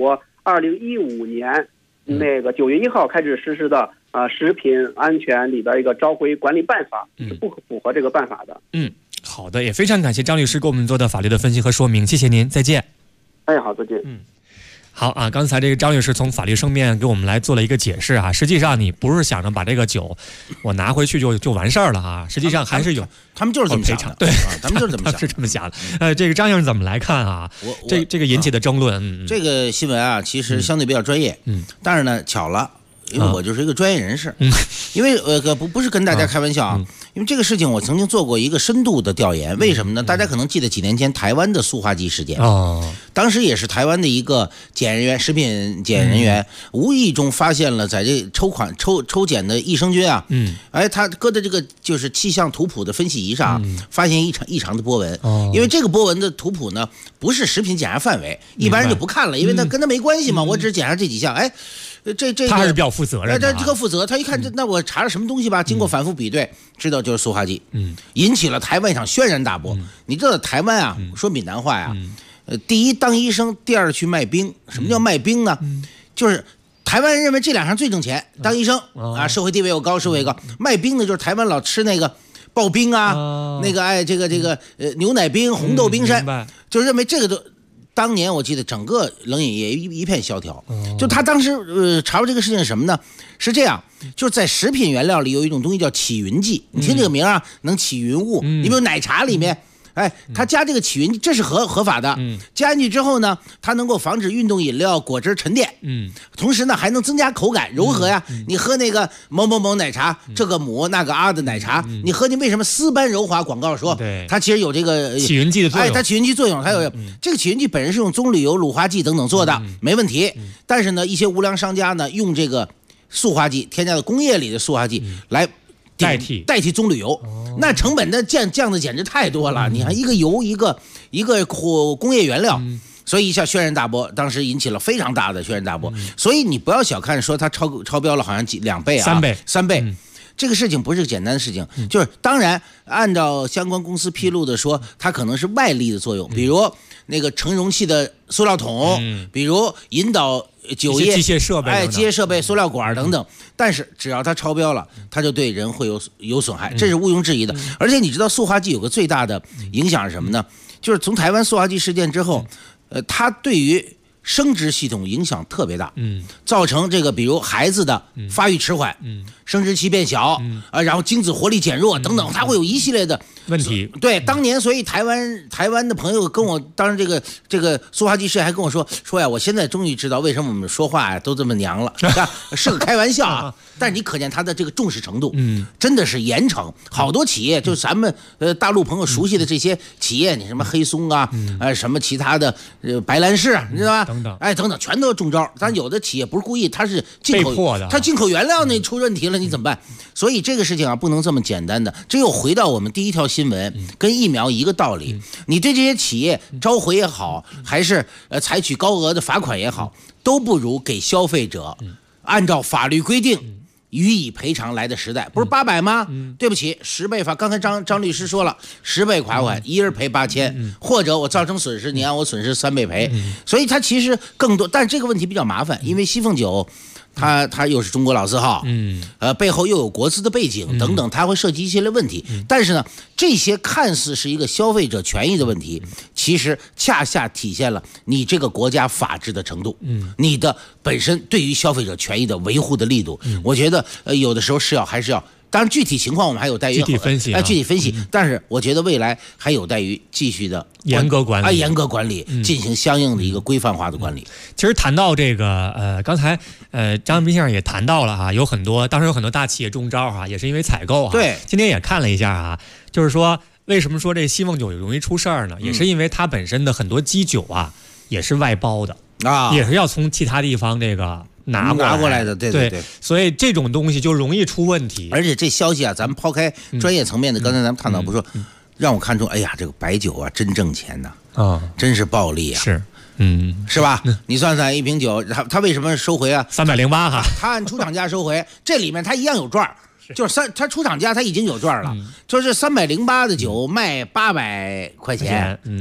2015年那个9月1号开始实施的食品安全里边一个召回管理办法，是不符合这个办法的。 好的，也非常感谢张律师给我们做的法律的分析和说明，谢谢您，再见。 好，再见。 好啊，刚才这个张律师从法律层面给我们来做了一个解释啊。实际上你不是想着把这个酒我拿回去就完事儿了啊，实际上还是有他们就是这么想的， 对， 他们就是这么想， 是这么想的。这个张先生怎么来看啊？这个引起的争论， 这个新闻啊，其实相对比较专业，但是呢，巧了。因为我就是一个专业人士，因为不是跟大家开玩笑啊，因为这个事情我曾经做过一个深度的调研，为什么呢？大家可能记得几年前台湾的塑化剂事件，当时也是台湾的一个检验人员，食品检验人员无意中发现了在这抽检的益生菌啊，他搁在这个就是气象图谱的分析仪上，发现异常的波纹，因为这个波纹的图谱呢不是食品检查范围，一般人就不看了，因为它跟他没关系嘛，我只检查这几项，这个他还是比较负责任的， 这个负责。他一看那我查了什么东西吧，经过反复比对，知道就是塑化剂，引起了台湾一场轩然大波。你知道台湾啊，说闽南话呀，第一当医生，第二去卖冰。什么叫卖冰呢？就是台湾人认为这两行最挣钱，当医生啊，社会地位又高，社会高。卖冰呢，就是台湾老吃那个刨冰啊，那个这个牛奶冰、红豆冰山，就认为这个都。当年我记得整个冷饮业一片萧条，就他当时查出这个事情是什么呢？是这样，就是在食品原料里有一种东西叫起云剂，你听这个名啊，能起云雾。你比如奶茶里面，它加这个起云剂，这是合法的。加进去之后呢，它能够防止运动饮料果汁沉淀。同时呢还能增加口感，柔和呀。你喝那个某某某奶茶，这个母那个啊的奶茶，你喝你为什么丝般柔滑？广告说它其实有这个起云剂的作用。 它起云剂作用，它有这个起云剂本身是用棕榈油、乳化剂等等做的，没问题。但是呢，一些无良商家呢用这个塑化剂添加的工业里的塑化剂来代替棕榈油，那成本的降的简直太多了。你看一个油一个工业原料，所以一下轩然大波，当时引起了非常大的轩然大波。所以你不要小看说它超标了，好像2倍啊，3倍。这个事情不是简单的事情，就是当然按照相关公司披露的说，它可能是外力的作用，比如那个盛容器的塑料桶，比如引导酒业机械设备、 塑料管等等。但是只要它超标了，它就对人会有损害，这是毋庸置疑的。而且你知道塑化剂有个最大的影响是什么呢？就是从台湾塑化剂事件之后，它对于生殖系统影响特别大，造成这个比如孩子的发育迟缓，生殖期变小，然后精子活力减弱等等，它会有一系列的问题。 对，当年所以台湾的朋友跟我，当然这个塑化剂事还跟我说呀，我现在终于知道为什么我们说话呀都这么娘了，是个开玩笑啊。但是你可见他的这个重视程度，真的是严惩。好多企业，就是咱们大陆朋友熟悉的这些企业，你什么黑松啊，什么其他的白兰氏，你知道吧？等等，全都中招。但有的企业不是故意，它是进口的，它进口原料那出问题了，你怎么办？所以这个事情啊，不能这么简单的。这又回到我们第一条新闻，跟疫苗一个道理。你对这些企业召回也好，还是采取高额的罚款也好，都不如给消费者按照法律规定予以赔偿来的实在。不是800吗？对不起，10倍罚。刚才张律师说了，10倍罚款，一人赔8000，或者我造成损失，你让我损失3倍赔。所以它其实更多，但是这个问题比较麻烦，因为西凤酒它又是中国老字号，背后又有国资的背景等等，它会涉及一系列问题。但是呢，这些看似是一个消费者权益的问题，其实恰恰体现了你这个国家法治的程度，你的本身对于消费者权益的维护的力度。我觉得有的时候还是要。当然，具体情况我们还有待于具体分析， 但是我觉得未来还有待于继续的严格管理， 进行相应的一个规范化的管理。 其实谈到这个刚才张斌先生也谈到了哈，当时有很多大企业中招哈，也是因为采购啊。 对， 今天也看了一下啊，就是说为什么说这西凤酒容易出事儿呢？也是因为它本身的很多基酒啊，也是外包的啊，也是要从其他地方这个。拿过来的， 对， 所以这种东西就容易出问题。 而且这消息啊，咱们抛开专业层面的，刚才咱们探讨不说，让我看出，哎呀，这个白酒啊，真挣钱呐，真是暴利啊，是吧？你算算一瓶酒，他为什么收回啊 ？308哈， 他按出厂价收回，这里面他一样有赚，就是他出厂价他已经有赚了，就是308的酒卖800块钱，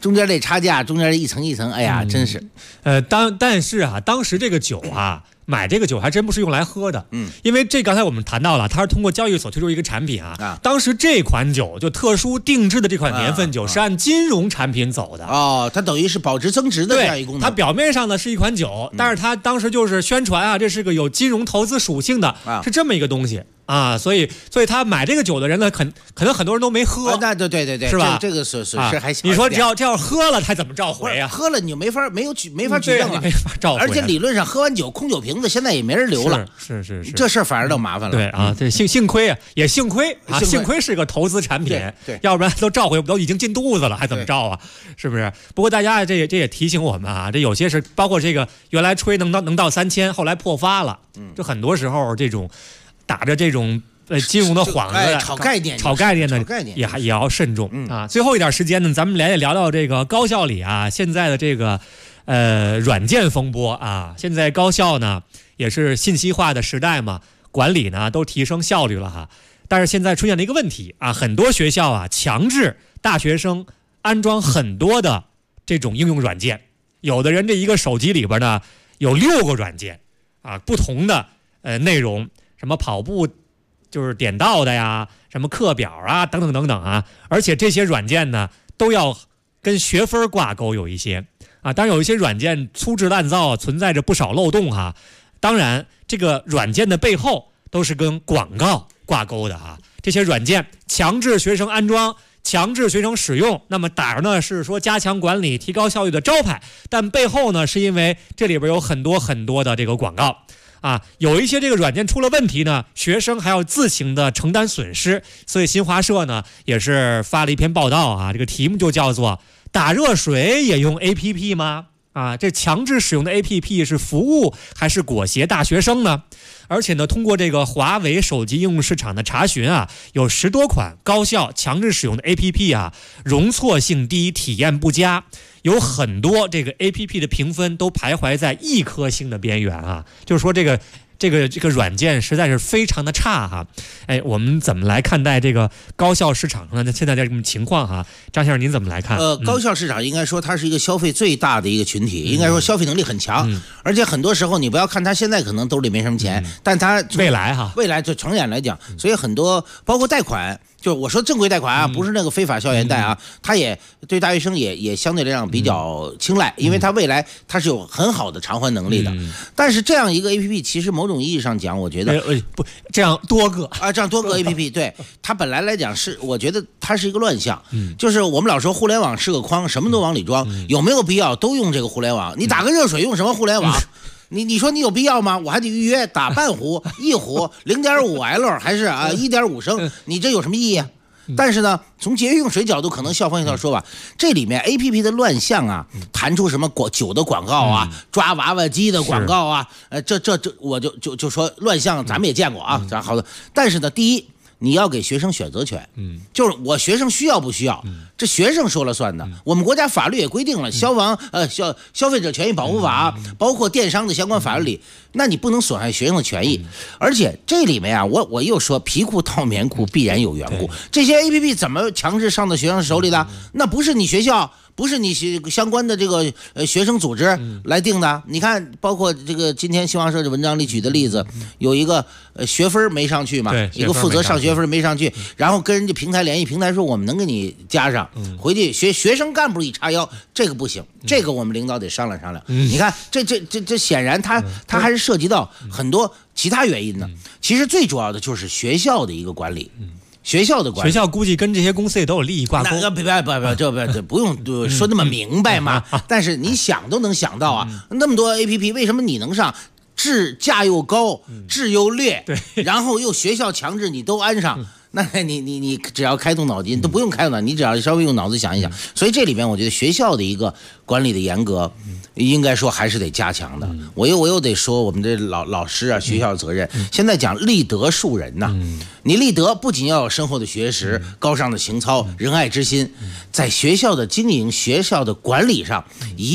中间这差价，中间一层一层，哎呀，真是。 但是啊，当时这个酒啊。买这个酒还真不是用来喝的，因为这刚才我们谈到了，它是通过交易所推出一个产品啊。当时这款酒就特殊定制的这款年份酒是按金融产品走的哦，它等于是保值增值的这样一个功能。 它表面上呢是一款酒，但是它当时就是宣传啊，这是个有金融投资属性的，是这么一个东西。啊，所以他买这个酒的人呢，可能很多人都没喝， 那对， 是吧？ 这个损失还小。 你说这要喝了，他怎么召回啊？ 喝了你就没法举证了， 没法召回。 而且理论上喝完酒空酒瓶子现在也没人留了， 是， 这事儿反而倒麻烦了。 对啊，这幸亏啊，也幸亏是个投资产品， 对， 要不然都召回都已经进肚子了，还怎么召啊？是不是？不过大家这也提醒我们啊，这有些是包括这个原来吹能到3000，后来破发了，就很多时候这种打着这种。金融的幌子， 炒概念的也要慎重啊。最后一点时间呢，咱们聊聊这个高校里啊，现在的这个软件风波啊。现在高校呢也是信息化的时代嘛，管理呢都提升效率了哈。但是现在出现了一个问题啊，很多学校啊强制大学生安装很多的这种应用软件，有的人这一个手机里边呢有6个软件啊，不同的内容，什么跑步。就是点到的呀，什么课表啊，等等啊，而且这些软件呢都要跟学分挂钩，有一些啊，当然有一些软件粗制滥造，存在着不少漏洞哈。当然，这个软件的背后都是跟广告挂钩的哈。这些软件强制学生安装，强制学生使用，那么打着呢是说加强管理、提高效率的招牌，但背后呢是因为这里边有很多的这个广告。啊，有一些这个软件出了问题呢，学生还要自行的承担损失，所以新华社呢也是发了一篇报道啊，这个题目就叫做“打热水也用 APP 吗？”啊，这强制使用的 APP 是服务还是裹挟大学生呢？而且呢，通过这个华为手机应用市场的查询啊，有10多款高校强制使用的 APP 啊，容错性低，体验不佳。有很多这个 APP 的评分都徘徊在1颗星的边缘啊，就是说这个软件实在是非常的差哈。哎，我们怎么来看待这个高校市场上的现在这种情况哈？张先生您怎么来看？ 高校市场应该说它是一个消费最大的一个群体，应该说消费能力很强，而且很多时候你不要看他现在可能兜里没什么钱，但他未来就长远来讲，所以很多包括贷款。就是我说正规贷款啊，不是那个非法校园贷啊，他也对大学生也相对来讲比较青睐，因为他未来他是有很好的偿还能力的。但是这样一个 APP， 其实某种意义上讲，我觉得不这样多个 APP， 对它本来来讲是，我觉得它是一个乱象。就是我们老说互联网是个筐，什么都往里装，有没有必要都用这个互联网？你打个热水用什么互联网？你说你有必要吗？我还得预约打半壶、1壶、0.5L 还是1.5升？你这有什么意义啊？但是呢，从节约用水角度，可能校方一套说吧，这里面 APP 的乱象啊，弹出什么酒的广告啊，抓娃娃机的广告啊，这我就说乱象，咱们也见过啊，好的。但是呢，第一，你要给学生选择权，就是我学生需要不需要，这学生说了算的。我们国家法律也规定了，消费者权益保护法，包括电商的相关法律里，那你不能损害学生的权益。而且这里面啊，我又说皮裤套棉裤必然有缘故，这些 APP 怎么强制上到学生手里的？那不是你学校。不是你相关的这个学生组织来定的。你看，包括这个今天新华社的文章里举的例子，有一个学分没上去嘛，一个负责上学分没上去，然后跟人家平台联系，平台说我们能给你加上，回去学生干部一叉腰，这个不行，这个我们领导得商量商量。你看，这显然他还是涉及到很多其他原因呢。其实最主要的就是学校的一个管理。学校的管理， 学校估计跟这些公司也都有利益挂钩。 这不用说那么明白嘛。但是你想都能想到啊，那么多 APP， 为什么你能上？价又高，质又劣，然后又学校强制你都安上。那你只要开动脑筋，都不用开动脑筋，你只要稍微用脑子想一想。所以这里面我觉得学校的一个管理的严格，应该说还是得加强的。我又得说我们这老师啊，学校责任。现在讲立德树人呐，你立德不仅要有深厚的学识、高尚的情操、仁爱之心，在学校的经营、学校的管理上一样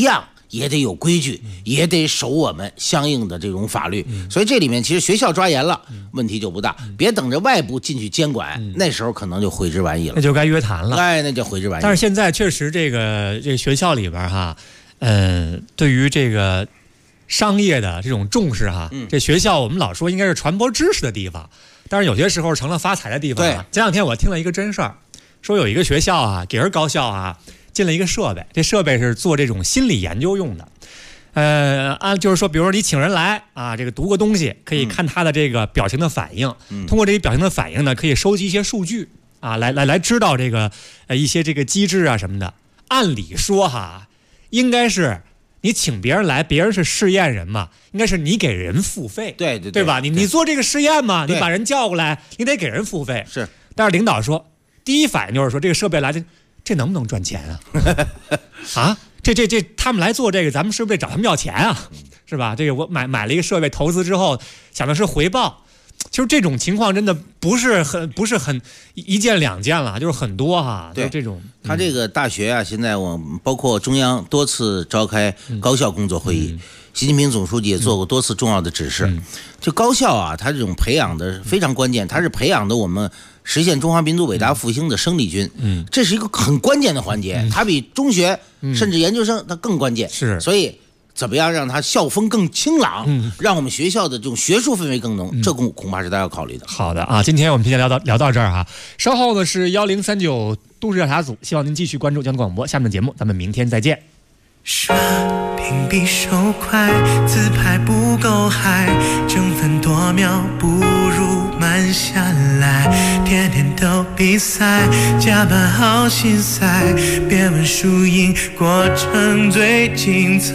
也得有规矩，也得守我们相应的这种法律。所以这里面其实学校抓严了，问题就不大。别等着外部进去监管，那时候可能就悔之晚矣了。 那就该约谈了。 哎，那就悔之晚矣。 但是现在确实这个学校里边哈，对于这个商业的这种重视哈，这学校我们老说应该是传播知识的地方，但是有些时候成了发财的地方啊。前两天我听了一个真事儿，说有一个学校啊，给人高校啊。进了一个设备，这设备是做这种心理研究用的。就是说，比如说你请人来啊，这个读个东西，可以看他的这个表情的反应，通过这些表情的反应呢，可以收集一些数据啊，来知道这个一些这个机制啊什么的。按理说哈，应该是你请别人来，别人是试验人嘛，应该是你给人付费，对吧？你做这个试验嘛，你把人叫过来，你得给人付费。 是， 但是领导说，第一反应就是说，这个设备来这能不能赚钱啊？啊，这他们来做这个，咱们是不是得找他们要钱啊？是吧？这个我买了一个设备，投资之后想的是回报，其实这种情况真的不是很一件两件了，就是很多哈。 对， 这种他这个大学啊，现在我们包括中央多次召开高校工作会议，习近平总书记也做过多次重要的指示。就高校啊，他这种培养的非常关键，他是培养的我们实现中华民族伟大复兴的生力军。这是一个很关键的环节，它比中学甚至研究生它更关键。 是， 所以怎么样让它校风更清朗，让我们学校的这种学术氛围更浓，这恐怕是大家要考虑的。 好的啊，今天我们先聊到这儿哈。稍后呢是1039都市调查组，希望您继续关注交通广播。下面的节目咱们明天再见。 刷屏比手快，自拍不够嗨，争分夺秒不如慢下来，天天都比赛，加班好心塞，别问输赢，过程最精彩。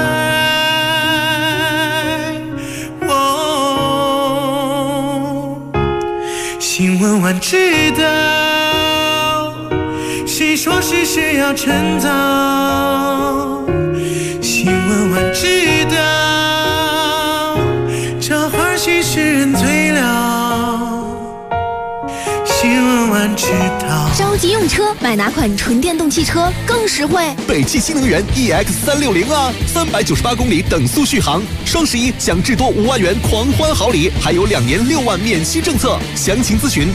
新闻晚知道，谁说是谁要趁早？新闻晚知道，这花絮使人醉了。新闻晚知道， 着急用车，买哪款纯电动汽车更实惠？ 北汽新能源 EX360啊，398公里等速续航，双11享至多5万元狂欢好礼，还有2年6万免息政策。详情咨询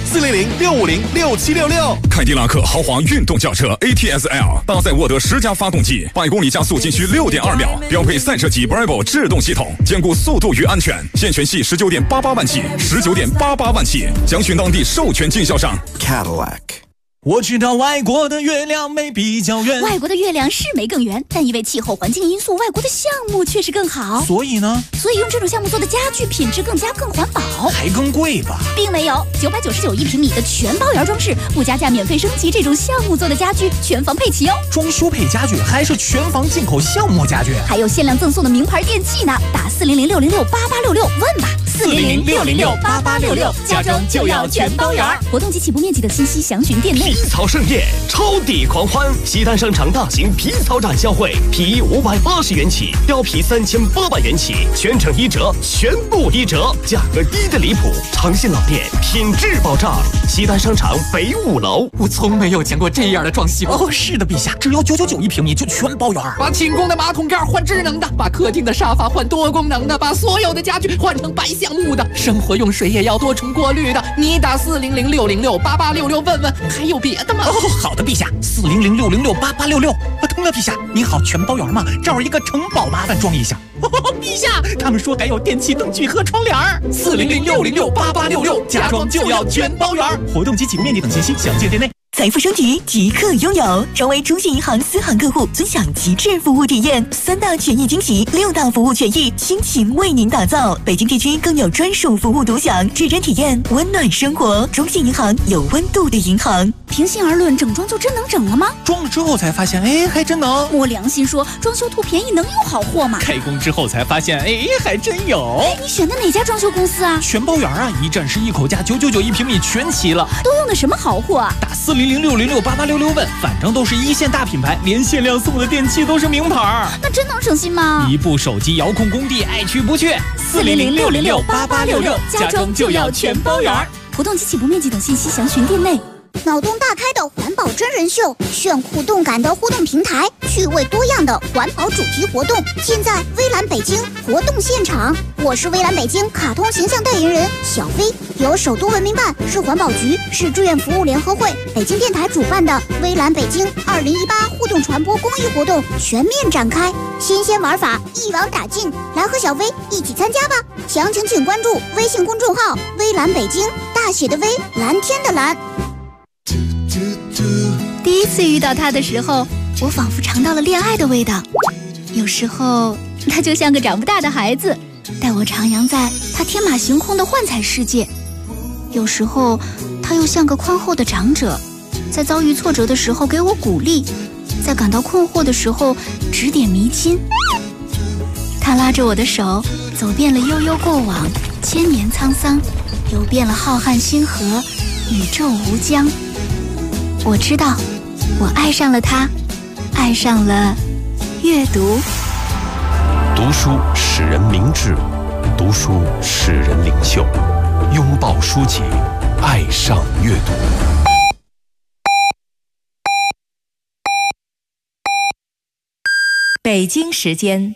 400-650-6766。 凯迪拉克豪华运动轿车 ATS-L 搭载沃德10加发动机，100公里加速仅需6.2秒，标配赛车级 Bravo 制动系统，兼顾速度与安全。现权系19.88万起，19.88万起，详询当地授权经销商 Cadillac。我知道外国的月亮没比较圆， 外国的月亮是没更圆，但因为气候环境因素，外国的项目确实更好。 所以呢？ 所以用这种项目做的家具品质更环保， 还更贵吧？ 并没有，999一平米的全包圆装饰，不加价免费升级，这种项目做的家具全房配齐哦。 装修配家具还是全房进口橡木家具， 还有限量赠送的名牌电器呢。打400-606-8866问吧，400-606-8866，家装就要全包圆。活动及起步面积的信息详询店内。 皮草盛宴，超抵狂欢！西单商场大型皮草展销会，皮衣580元起，貂皮3800元起，全程1折，全部1折，价格低的离谱，长信老店，品质保障。西单商场北5楼。 我从没有见过这样的装修。 哦，是的，陛下，只要999一平米就全包圆。 把寝宫的马桶盖换智能的，把客厅的沙发换多功能的，把所有的家具换成白橡木的，生活用水也要多重过滤的。你打400-606-8866问问，还有别的吗？ 哦，好的，陛下，400-606-8866。通了，陛下，您好，全包圆吗？这儿一个城堡，麻烦装一下。陛下，他们说还有电器灯具和窗帘。400-606-8866，家装就要全包圆。活动及起步面积等信息详见店内。 财富升级即刻拥有，成为中信银行私行客户，尊享极致服务体验，3大权益惊喜，6大服务权益，倾情为您打造。北京地区更有专属服务独享，指针体验，温暖生活。中信银行有温度的银行。 平心而论，整装就真能整了吗？ 装了之后才发现，哎，还真能。 摸良心说，装修图便宜能有好货吗？ 开工之后才发现，哎，还真有。 你选的哪家装修公司啊？ 全包圆啊，一站式一口价，999一平米全齐了。 都用的什么好货啊？ 打400-606-8866问，反正都是一线大品牌，连限量送的电器都是名牌。 那真能省心吗？ 一部手机遥控工地，爱去不去。 400-606-8866，家装就要全包圆。活动及起步面积等信息详询店内。 脑洞大开的环保真人秀，炫酷动感的互动平台，趣味多样的环保主题活动，尽在微蓝北京活动现场。我是微蓝北京卡通形象代言人小飞，由首都文明办、市环保局、市志愿服务联合会、北京电台主办的微蓝北京2018互动传播公益活动全面展开，新鲜玩法一网打尽，来和小飞一起参加吧！详情请关注微信公众号“微蓝北京”，大写的微，蓝天的蓝。 第一次遇到他的时候，我仿佛尝到了恋爱的味道。有时候，他就像个长不大的孩子，带我徜徉在他天马行空的幻彩世界；有时候，他又像个宽厚的长者，在遭遇挫折的时候给我鼓励，在感到困惑的时候指点迷津。他拉着我的手，走遍了悠悠过往，千年沧桑，游遍了浩瀚星河，宇宙无疆。我知道，我爱上了他，爱上了阅读。 读书使人明智，读书使人领袖。拥抱书籍，爱上阅读。 北京时间